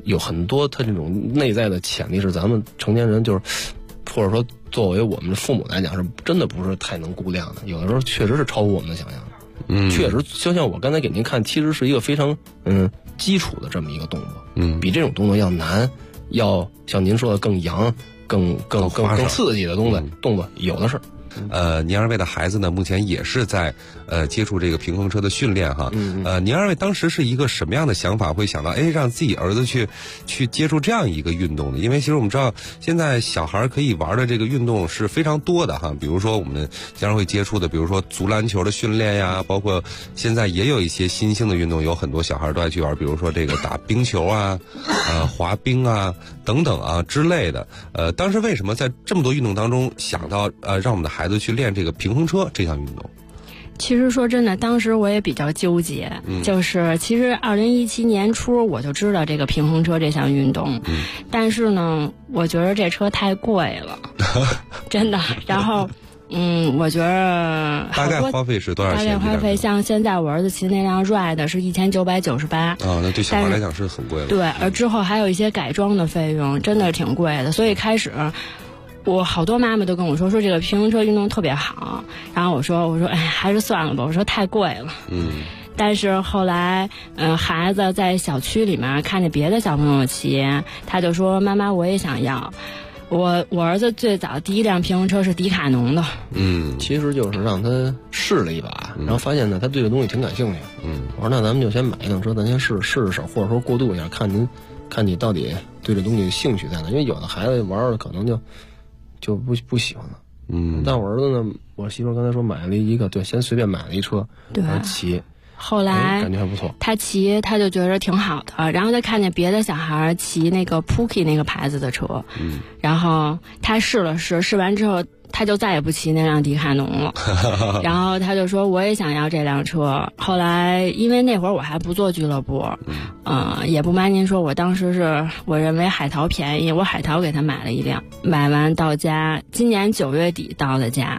有很多他这种内在的潜力是咱们成年人就是或者说作为我们的父母来讲是真的不是太能估量的，有的时候确实是超乎我们的想象的。确实就像我刚才给您看，其实是一个非常基础的这么一个动作，比这种动作要难，要像您说的更洋、更刺激的动作有的是。 您二位的孩子呢，目前也是在接触这个平衡车的训练哈。您二位当时是一个什么样的想法，会想到让自己儿子去接触这样一个运动呢？因为其实我们知道，现在小孩可以玩的这个运动是非常多的哈。比如说我们经常会接触的，比如说足篮球的训练呀，包括现在也有一些新兴的运动，有很多小孩都爱去玩，比如说这个打冰球啊、滑冰啊等等啊之类的。当时为什么在这么多运动当中想到让我们的孩子去练这个平衡车这项运动？ 其实说真的，当时我也比较纠结，就是其实2017年初我就知道这个平衡车这项运动，但是呢，我觉得这车太贵了，真的。然后，我觉得大概花费是多少钱？ 大概花费像现在我儿子骑那辆 Ride 是1998 啊，那对小孩来讲是很贵了。 对，而之后还有一些改装的费用，真的挺贵的，所以开始。我好多妈妈都跟我说这个平衡车运动特别好，然后我说还是算了吧，我说太贵了。但是后来孩子在小区里面看见别的小朋友骑，他就说妈妈我也想要。我儿子最早第一辆平衡车是迪卡侬的。 其实就是让他试了一把，然后发现呢他对这东西挺感兴趣。我说那咱们就先买一辆车，咱先试手，或者说过渡一下，看你到底对这东西兴趣在哪，因为有的孩子玩的可能就不喜欢了。但我儿子呢，我媳妇刚才说买了一个，对，先随便买了一车，然后骑。 后来感觉还不错， 他骑他就觉得挺好的，然后他看见别的小孩骑那个 Pookie 那个牌子的车，然后他试了试完之后，他就再也不骑那辆迪卡侬了。然后他就说我也想要这辆车。后来因为那会儿我还不做俱乐部，也不瞒您说，我当时是我认为海淘便宜，我海淘给他买了一辆，买完到家，今年9月底到的家。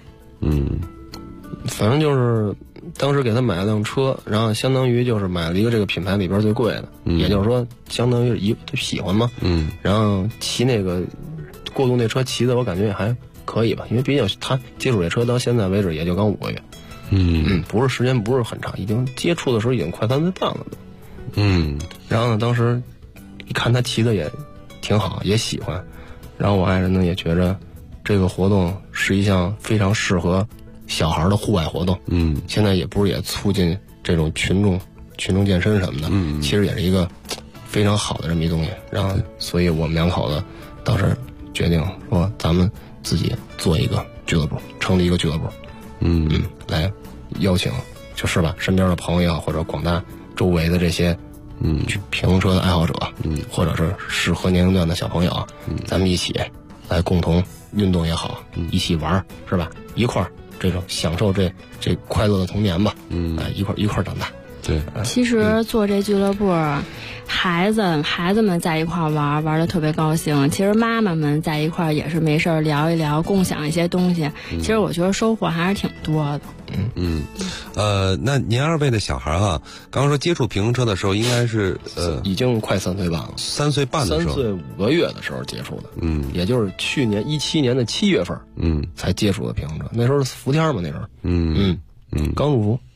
反正就是当时给他买了辆车，然后相当于就是买了一个这个品牌里边最贵的，也就是说相当于他喜欢嘛。然后骑那个过渡那车骑的我感觉也还可以吧，因为毕竟他接触这车到现在为止也就刚5个月。不是时间不是很长，已经接触的时候已经快3岁半了都。然后呢，当时一看他骑的也挺好，也喜欢，然后我爱人呢也觉着这个活动是一项非常适合小孩的户外活动。现在也不是也促进这种群众健身什么的，其实也是一个非常好的这么一东西。然后所以我们两口子当时决定说咱们自己做一个俱乐部，成立一个俱乐部，来邀请就是吧身边的朋友或者广大周围的这些平衡车的爱好者，或者是适合年龄段的小朋友，咱们一起来共同运动也好，一起玩是吧？一块儿这种享受这快乐的童年吧，一块儿长大。 对， 其实做这俱乐部，孩子们在一块儿玩的特别高兴。其实妈妈们在一块儿也是没事聊一聊，共享一些东西。其实我觉得收获还是挺多的。 那您二位的小孩刚刚说接触平衡车的时候，应该是已经快3岁半了 ，3岁半的时候 ，3岁5个月的时候接触的。也就是去年17年的7月份，才接触的平衡车。那时候是伏天嘛，那时候，刚入伏。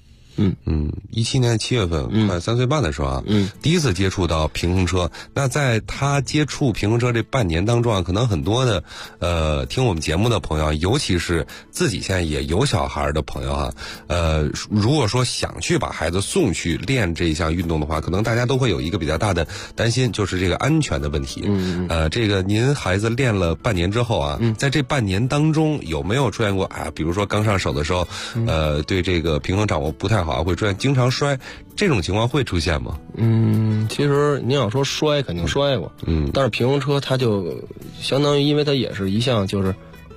17年7月份，快3岁半的时候第一次接触到平衡车。那在他接触平衡车这半年当中可能很多的听我们节目的朋友，尤其是自己现在也有小孩的朋友如果说想去把孩子送去练这一项运动的话，可能大家都会有一个比较大的担心，就是这个安全的问题。这个您孩子练了半年之后在这半年当中有没有出现过比如说刚上手的时候对这个平衡掌握不太好，会出现经常摔，这种情况会出现吗？ 其实您要说摔肯定摔过，但是平衡车它就相当于，因为它也是一项就是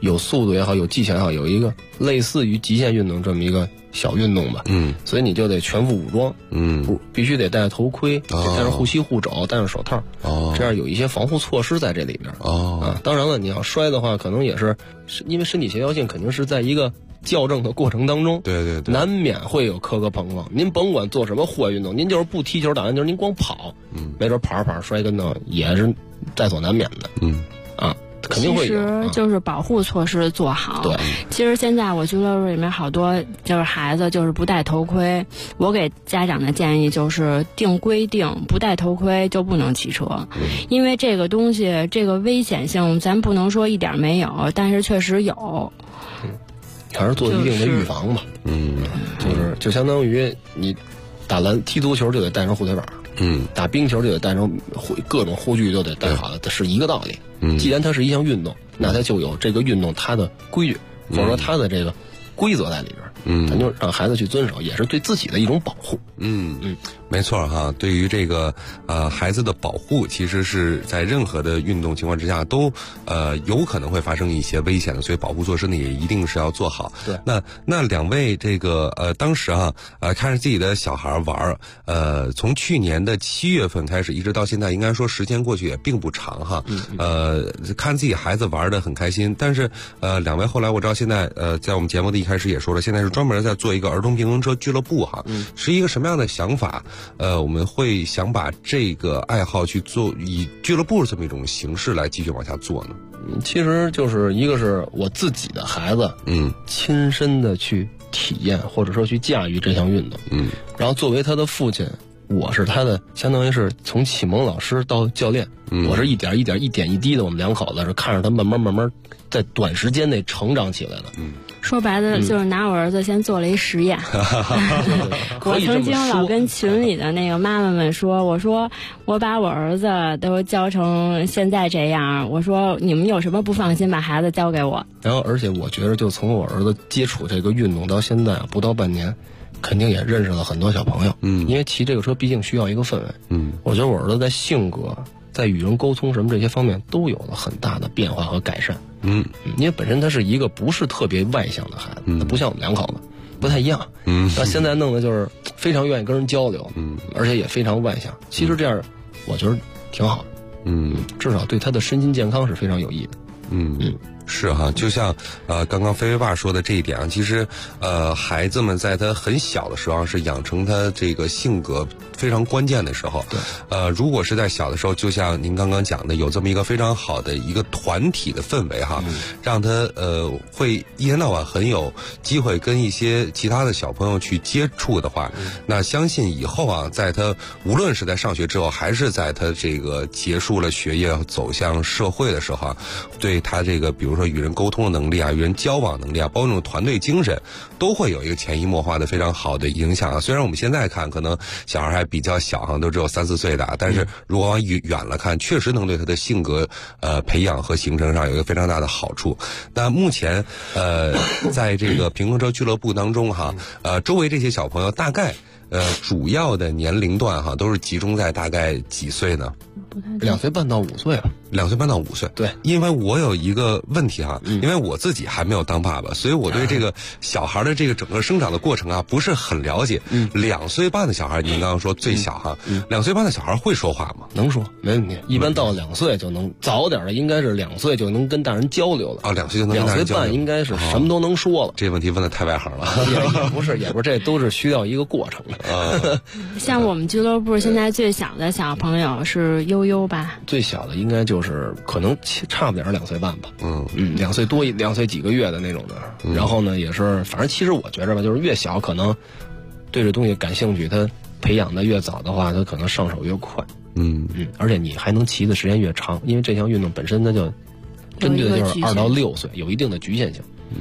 有速度也好，有技巧也好，有一个类似于极限运动这么一个小运动吧。所以你就得全副武装，必须得戴头盔，戴上护膝护肘，戴上手套，这样有一些防护措施在这里边。当然了，你要摔的话，可能也是因为身体协调性肯定是在一个校正的过程当中， 对， 难免会有磕磕碰碰。您甭管做什么户外运动，您就是不踢球打篮球，您光跑，没准跑着跑着摔跟头也是在所难免的。肯定会有。 其实就是保护措施做好。 对， 其实现在我俱乐部里面好多就是孩子就是不戴头盔，我给家长的建议就是定规定，不戴头盔就不能骑车，因为这个东西这个危险性咱不能说一点没有，但是确实有。 还是做一定的预防吧。就相当于你踢足球就得带上护腿板，打冰球就得带上各种护具都得带好了，这是一个道理。既然它是一项运动，那它就有这个运动它的规矩，或者说它的这个规则在里边，咱就让孩子去遵守，也是对自己的一种保护。 没错哈，对于这个孩子的保护，其实是在任何的运动情况之下都有可能会发生一些危险的，所以保护措施呢也一定是要做好。 对， 那两位这个当时看着自己的小孩玩，从去年的7月份开始，一直到现在，应该说时间过去也并不长哈。看自己孩子玩得很开心，但是两位后来我知道现在在我们节目的一开始也说了，现在是专门在做一个儿童平衡车俱乐部哈。是一个什么样的想法？我们会想把这个爱好去做以俱乐部这么一种形式来继续往下做呢？ 其实就是一个是我自己的孩子，亲身的去体验或者说去驾驭这项运动，然后作为他的父亲，我是他的相当于是从启蒙老师到教练，我是一点一滴的，我们两口子是看着他慢慢在短时间内成长起来的。 说白了就是拿我儿子先做了一实验。我曾经老跟群里的那个妈妈们说，我说我把我儿子都教成现在这样，我说你们有什么不放心把孩子交给我。 然后而且我觉得就从我儿子接触这个运动到现在不到半年，肯定也认识了很多小朋友。因为骑这个车毕竟需要一个氛围。我觉得我儿子在性格在与人沟通什么这些方面都有了很大的变化和改善。因为本身他是一个不是特别外向的孩子，他不像我们两口子不太一样。那现在弄的就是非常愿意跟人交流，而且也非常外向。其实这样我觉得挺好。至少对他的身心健康是非常有益的。 是哈，就像刚刚飞飞爸说的这一点啊，其实孩子们在他很小的时候是养成他这个性格非常关键的时候。 对， 如果是在小的时候，就像您刚刚讲的，有这么一个非常好的一个团体的氛围哈，让他会一天到晚很有机会跟一些其他的小朋友去接触的话，那相信以后啊，在他无论是在上学之后，还是在他这个结束了学业走向社会的时候啊，对他这个比如说与人沟通的能力啊，与人交往能力啊，包括这种团队精神，都会有一个潜移默化的非常好的影响啊。虽然我们现在看可能小孩还比较小哈，都只有3、4岁的，但是如果往远了看，确实能对他的性格培养和形成上有一个非常大的好处。那目前在这个平衡车俱乐部当中哈，周围这些小朋友大概主要的年龄段哈，都是集中在大概几岁呢 ？2岁半到5岁了。 2岁半到5岁。 对， 因为我有一个问题哈，因为我自己还没有当爸爸，所以我对这个小孩的这个整个生长的过程啊不是很了解。2岁半的小孩，您刚刚说最小哈，2岁半的小孩会说话吗？ 能说，没问题。一般到2岁就能，早点的应该是2岁就能跟大人交流了。 2岁就能跟大人交流。2岁半应该是什么都能说了。 这问题问的太外行了。 也不是，这都是需要一个过程的。 像我们俱乐部现在最小的小朋友是悠悠吧？ 最小的应该就是可能差不点2岁半吧。2岁多2岁几个月的那种的。然后呢，也是反正其实我觉着吧，就是越小可能对这东西感兴趣，他培养的越早的话，他可能上手越快。而且你还能骑的时间越长，因为这项运动本身它就针对的就是2到6岁，有一定的局限性。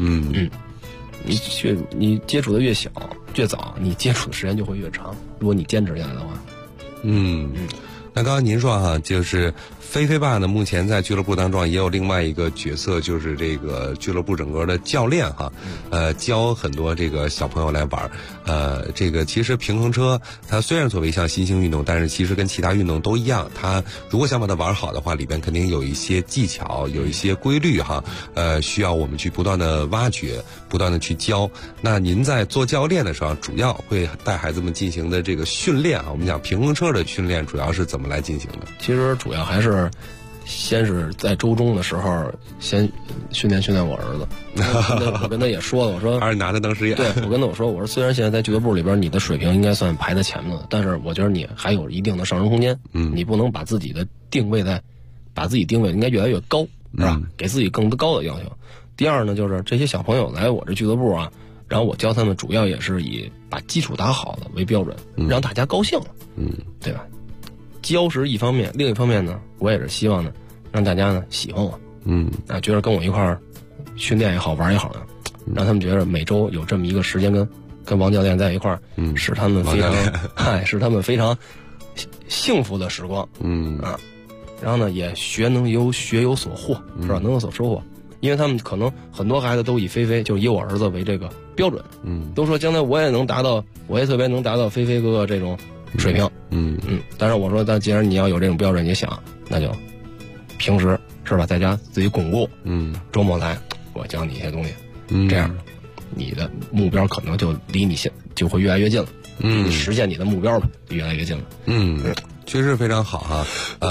你接触的越小越早，你接触的时间就会越长。如果你坚持下来的话。 那刚刚您说哈，就是菲菲爸呢，目前在俱乐部当中也有另外一个角色，就是这个俱乐部整个的教练哈，教很多这个小朋友来玩。这个其实平衡车它虽然作为一项新兴运动，但是其实跟其他运动都一样，它如果想把它玩好的话，里边肯定有一些技巧，有一些规律哈，需要我们去不断的挖掘，不断的去教。那您在做教练的时候，主要会带孩子们进行的这个训练啊，我们讲平衡车的训练主要是怎么来进行的？ 其实主要还是先是在周中的时候先训练我儿子。我跟他也说了，我说还是拿他当实验。 对，我跟他我说虽然现在在俱乐部里边你的水平应该算排在前面的，但是我觉得你还有一定的上升空间。你不能把自己定位应该越来越高，是吧？给自己更高的要求。第二呢，就是这些小朋友来我这俱乐部啊，然后我教他们主要也是以把基础打好了为标准，让大家高兴了，对吧？教是一方面，另一方面呢，我也是希望呢，让大家呢喜欢我，觉得跟我一块儿训练也好，玩也好呢，让他们觉得每周有这么一个时间跟王教练在一块儿，是他们非常幸福的时光，然后呢也学有所获，是吧？能有所收获。因为他们可能很多孩子都以菲菲，就以我儿子为这个标准，都说将来我也特别能达到菲菲哥哥这种水平，但是我说，但既然你要有这种标准，你想，那就平时是吧，在家自己巩固，周末来我教你一些东西，这样你的目标可能就离你就会越来越近了，实现你的目标吧，越来越近了， 确实非常好哈，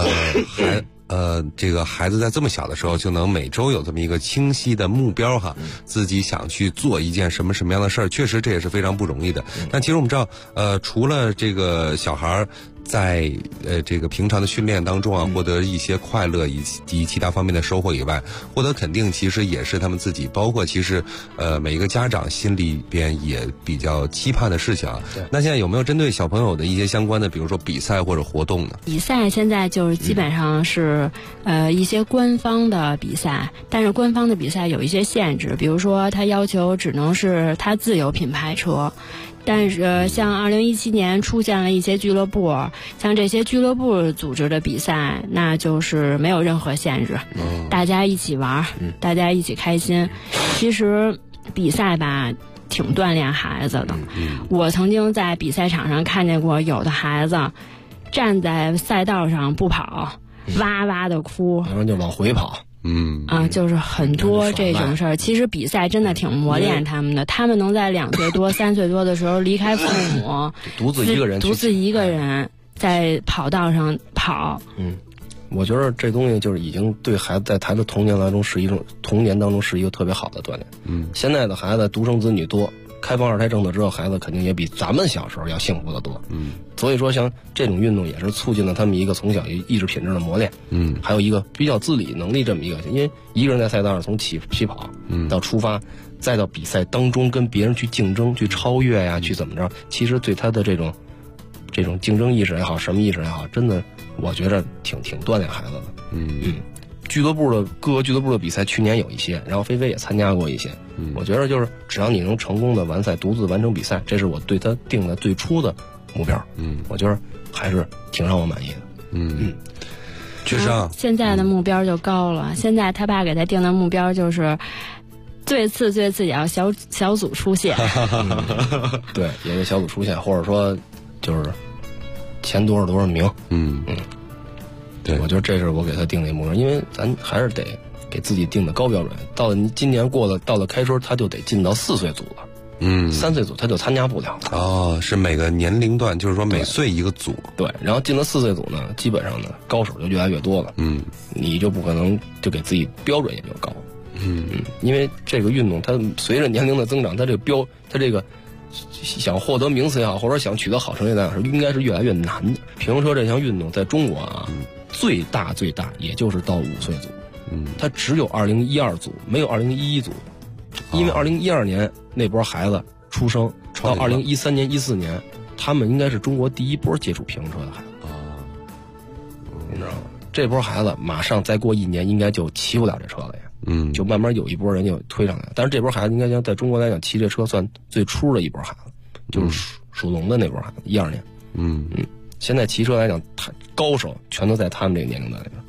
这个孩子在这么小的时候就能每周有这么一个清晰的目标哈，自己想去做一件什么样的事儿，确实这也是非常不容易的。但其实我们知道，除了这个小孩在这个平常的训练当中啊，获得一些快乐以及其他方面的收获以外，获得肯定其实也是他们自己，包括其实每一个家长心里边也比较期盼的事情啊。那现在有没有针对小朋友的一些相关的，比如说比赛或者活动呢？ 比赛现在就是基本上是一些官方的比赛，但是官方的比赛有一些限制，比如说他要求只能是他自有品牌车。但是像2017年出现了一些俱乐部，像这些俱乐部组织的比赛，那就是没有任何限制，大家一起玩，大家一起开心。其实比赛吧挺锻炼孩子的，我曾经在比赛场上看见过有的孩子站在赛道上不跑，哇哇的哭， 然后就往回跑。 就是很多这种事儿。其实比赛真的挺磨练他们的，他们能在2岁多、3岁多的时候离开父母， 独自一个人在跑道上跑。我觉得这东西就是已经对孩子在他的童年当中是一个特别好的锻炼。现在的孩子独生子女多，开放2胎政策之后，孩子肯定也比咱们小时候要幸福得多。所以说像这种运动也是促进了他们一个从小意志品质的磨练。还有一个比较自理能力这么一个，因为一个人在赛道上从起跑到出发，再到比赛当中跟别人去竞争、去超越呀，去怎么着，其实对他的这种竞争意识也好，什么意识也好，真的我觉得挺锻炼孩子的。各个俱乐部的比赛去年有一些，然后菲菲也参加过一些。我觉得就是只要你能成功的完赛，独自完成比赛，这是我对他定的最初的目标。我觉得还是挺让我满意的。 确实啊， 现在的目标就高了。现在他爸给他定的目标就是最次也要小组出线。 对，也是小组出线，或者说就是前多少名。 对， 我觉得这是我给他定的目标，因为咱还是得给自己定的高标准。到了今年到了开春，他就得进到4岁组了。3岁组他就参加不了了。 是每个年龄段，就是说每岁一个组。 对，然后进了4岁组呢，基本上呢高手就越来越多了。你就不可能就给自己标准也就高。因为这个运动它随着年龄的增长，它这个想获得名次也好，或者想取得好成绩来讲，应该是越来越难的。平衡车这项运动在中国啊，最大也就是到5岁组。它只有2012组，没有2011组。因为2012年那波孩子出生，到2013年、14年，他们应该是中国第一波接触平衡车的孩子。你知道吗？这波孩子马上再过1年，应该就骑不了这车了呀。就慢慢有一波人就推上来了。但是这波孩子应该像在中国来讲，骑这车算最初的一波孩子，就是属龙的那波孩子，12年。现在骑车来讲，高手全都在他们这个年龄段里边。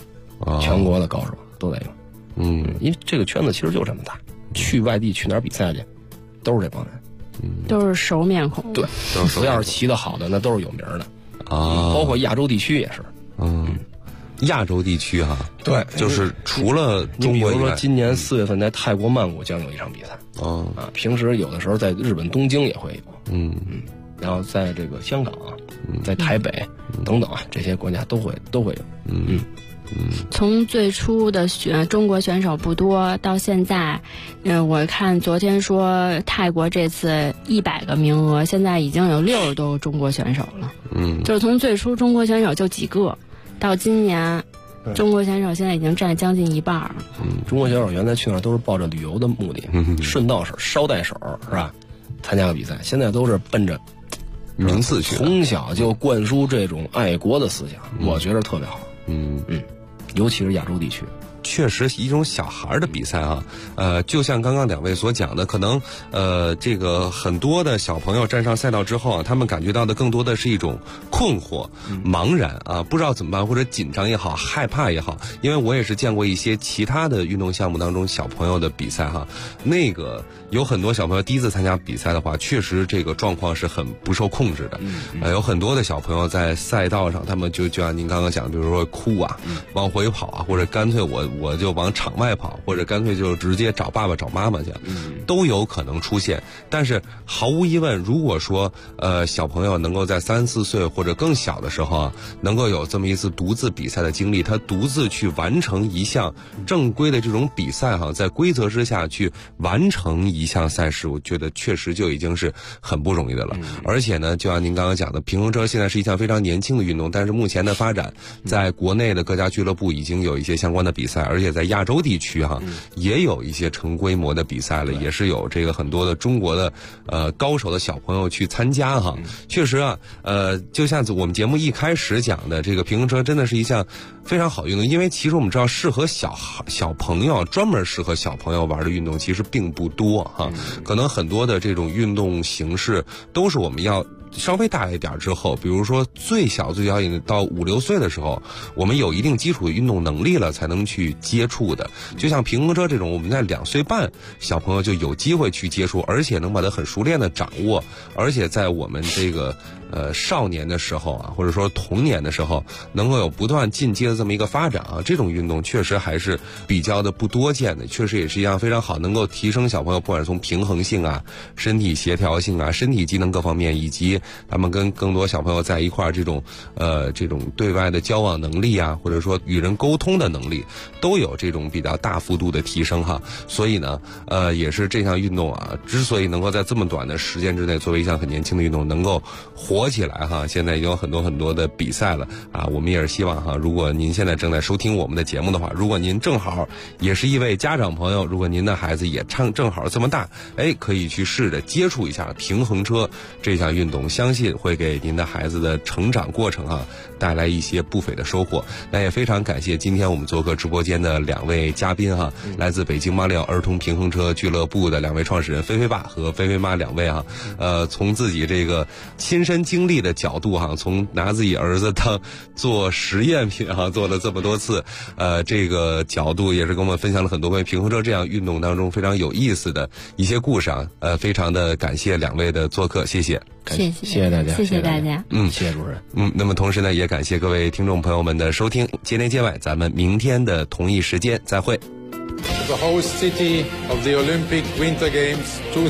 全国的高手都在用。因为这个圈子其实就这么大，去外地去哪儿比赛去，都是这帮人， 都是熟面孔。 对，要是骑得好的，那都是有名的包括亚洲地区也是。 亚洲地区哈， 对， 就是除了中国以外， 比如说今年4月份在泰国曼谷将有一场比赛。平时有的时候在日本东京也会有。然后在这个香港在台北等等这些国家都会有。 从最初的中国选手不多，到现在，我看昨天说泰国这次100个名额，现在已经有60多个中国选手了。就是从最初中国选手就几个，到今年，中国选手现在已经占将近1半了。 中国选手原来去那儿都是抱着旅游的目的，顺道手、捎带手是吧？参加个比赛，现在都是奔着名次去， 从小就灌输这种爱国的思想，我觉得特别好。尤其是亚洲地区。 确实一种小孩的比赛啊，就像刚刚2位所讲的，可能这个很多的小朋友站上赛道之后啊，他们感觉到的更多的是一种困惑、茫然啊，不知道怎么办，或者紧张也好，害怕也好。因为我也是见过一些其他的运动项目当中小朋友的比赛哈，那个有很多小朋友第一次参加比赛的话，确实这个状况是很不受控制的。有很多的小朋友在赛道上，他们就像您刚刚讲的，比如说哭啊，往回跑啊，或者干脆我就往场外跑，或者干脆就直接找爸爸找妈妈去，都有可能出现。但是毫无疑问，如果说小朋友能够在3、4岁或者更小的时候啊，能够有这么一次独自比赛的经历，他独自去完成一项正规的这种比赛哈，在规则之下去完成一项赛事，我觉得确实就已经是很不容易的了。而且呢，就像您刚刚讲的，平衡车现在是一项非常年轻的运动，但是目前的发展，在国内的各家俱乐部已经有一些相关的比赛，而且在亚洲地区哈，也有一些成规模的比赛了，也是有这个很多的中国的高手的小朋友去参加哈。确实啊，就像我们节目一开始讲的，这个平衡车真的是一项非常好运动，因为其实我们知道适合小朋友，专门适合小朋友玩的运动其实并不多哈，可能很多的这种运动形式都是我们要稍微大一点之后，比如说最小到5、6岁的时候，我们有一定基础运动能力了才能去接触的。就像平衡车这种，我们在2岁半小朋友就有机会去接触，而且能把它很熟练的掌握，而且在我们这个少年的时候啊，或者说童年的时候，能够有不断进阶的这么一个发展啊，这种运动确实还是比较的不多见的，确实也是一样非常好，能够提升小朋友不管是从平衡性啊、身体协调性啊、身体机能各方面，以及他们跟更多小朋友在一块儿这种对外的交往能力啊，或者说与人沟通的能力，都有这种比较大幅度的提升哈。所以呢，也是这项运动啊，之所以能够在这么短的时间之内作为一项很年轻的运动能够火起来哈，现在已经有很多的比赛了啊。我们也是希望哈，如果您现在正在收听我们的节目的话，如果您正好也是一位家长朋友，如果您的孩子也正好这么大，可以去试着接触一下平衡车这项运动，相信会给您的孩子的成长过程啊带来一些不菲的收获。那也非常感谢今天我们做客直播间的2位嘉宾哈，来自北京马里奥儿童平衡车俱乐部的2位创始人菲菲爸和菲菲妈2位哈，从自己这个亲身经历的角度哈，从拿自己儿子当做实验品哈，做了这么多次，这个角度也是跟我们分享了很多关于平衡车这样运动当中非常有意思的一些故事啊，非常的感谢2位的做客，谢谢。 谢谢大家，谢谢大家。 谢谢主任。 那么同时呢，也感谢各位听众朋友们的收听，节内节外，咱们明天的同一时间再会。 The host city of the Olympic Winter Games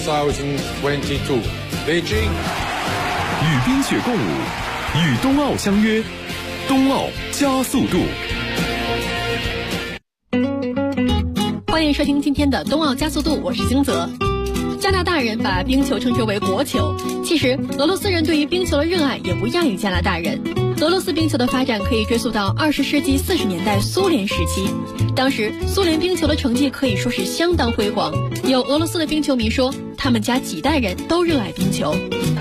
2022, Beijing. 与冰雪共舞，与冬奥相约，冬奥加速度。 欢迎收听今天的冬奥加速度，我是金泽。加拿大人把冰球称之为国球，其实俄罗斯人对于冰球的热爱也不亚于加拿大人。俄罗斯冰球的发展可以追溯到20世纪40年代苏联时期，当时苏联冰球的成绩可以说是相当辉煌。有俄罗斯的冰球迷说，他们家几代人都热爱冰球。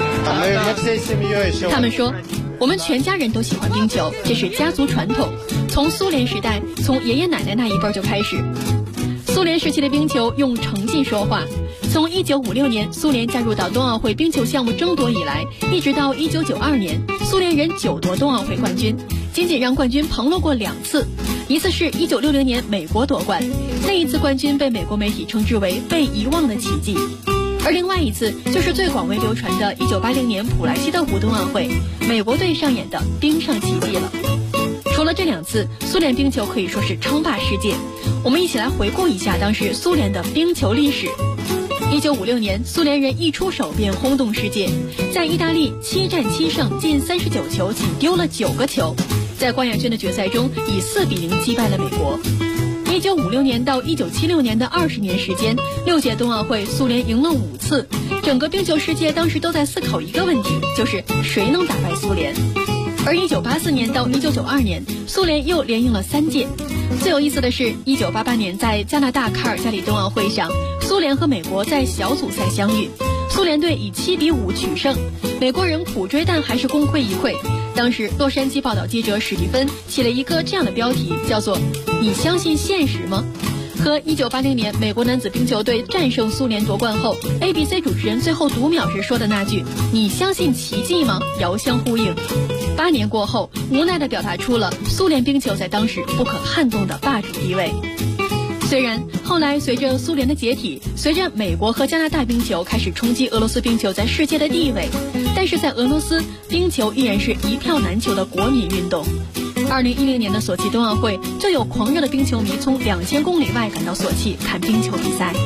他们说，我们全家人都喜欢冰球，这是家族传统，从苏联时代，从爷爷奶奶那一辈就开始。苏联时期的冰球用成绩说话，从1956年苏联加入到冬奥会冰球项目争夺以来，一直到1992年，苏联人9夺冬奥会冠军，仅仅让冠军旁落过2次。 一次是1960年美国夺冠，那一次冠军被美国媒体称之为被遗忘的奇迹。而另外一次就是最广为流传的1980年普莱西德湖冬奥会，美国队上演的冰上奇迹了。除了这2次，苏联冰球可以说是称霸世界。我们一起来回顾一下当时苏联的冰球历史。1956年，苏联人一出手便轰动世界，在意大利7战7胜，进39球，仅丢了9个球，在冠亚军的决赛中以4比0击败了美国。1956年到1976年的20年时间，6届冬奥会，苏联赢了5次。整个冰球世界当时都在思考一个问题，就是谁能打败苏联。而1984年到1992年，苏联又连赢了3届。最有意思的是，1988年在加拿大卡尔加里冬奥会上，苏联和美国在小组赛相遇，苏联队以7比5取胜，美国人苦追但还是功亏一篑。当时洛杉矶报道记者史蒂芬起了一个这样的标题，叫做“你相信现实吗？”和1980年美国男子冰球队战胜苏联夺冠后 ABC 主持人最后读秒时说的那句“你相信奇迹吗？”遥相呼应。8年过后，无奈地表达出了苏联冰球在当时不可撼动的霸主地位。虽然后来随着苏联的解体，随着美国和加拿大冰球开始冲击俄罗斯冰球在世界的地位，但是在俄罗斯，冰球依然是一票难求的国民运动。2010年的索契冬奥会，就有狂热的冰球迷从2000公里外赶到索契看冰球比赛。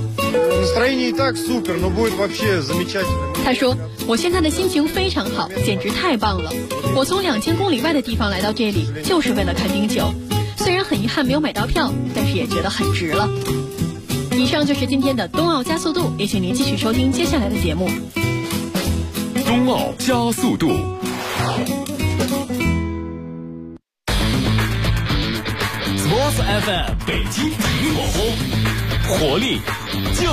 他说：“我现在的心情非常好，简直太棒了！我从2000公里外的地方来到这里，就是为了看冰球。虽然很遗憾没有买到票，但是也觉得很值了。”以上就是今天的冬奥加速度，也请您继续收听接下来的节目。 冬奥加速度。 Sports FM 北京体育广播，活力就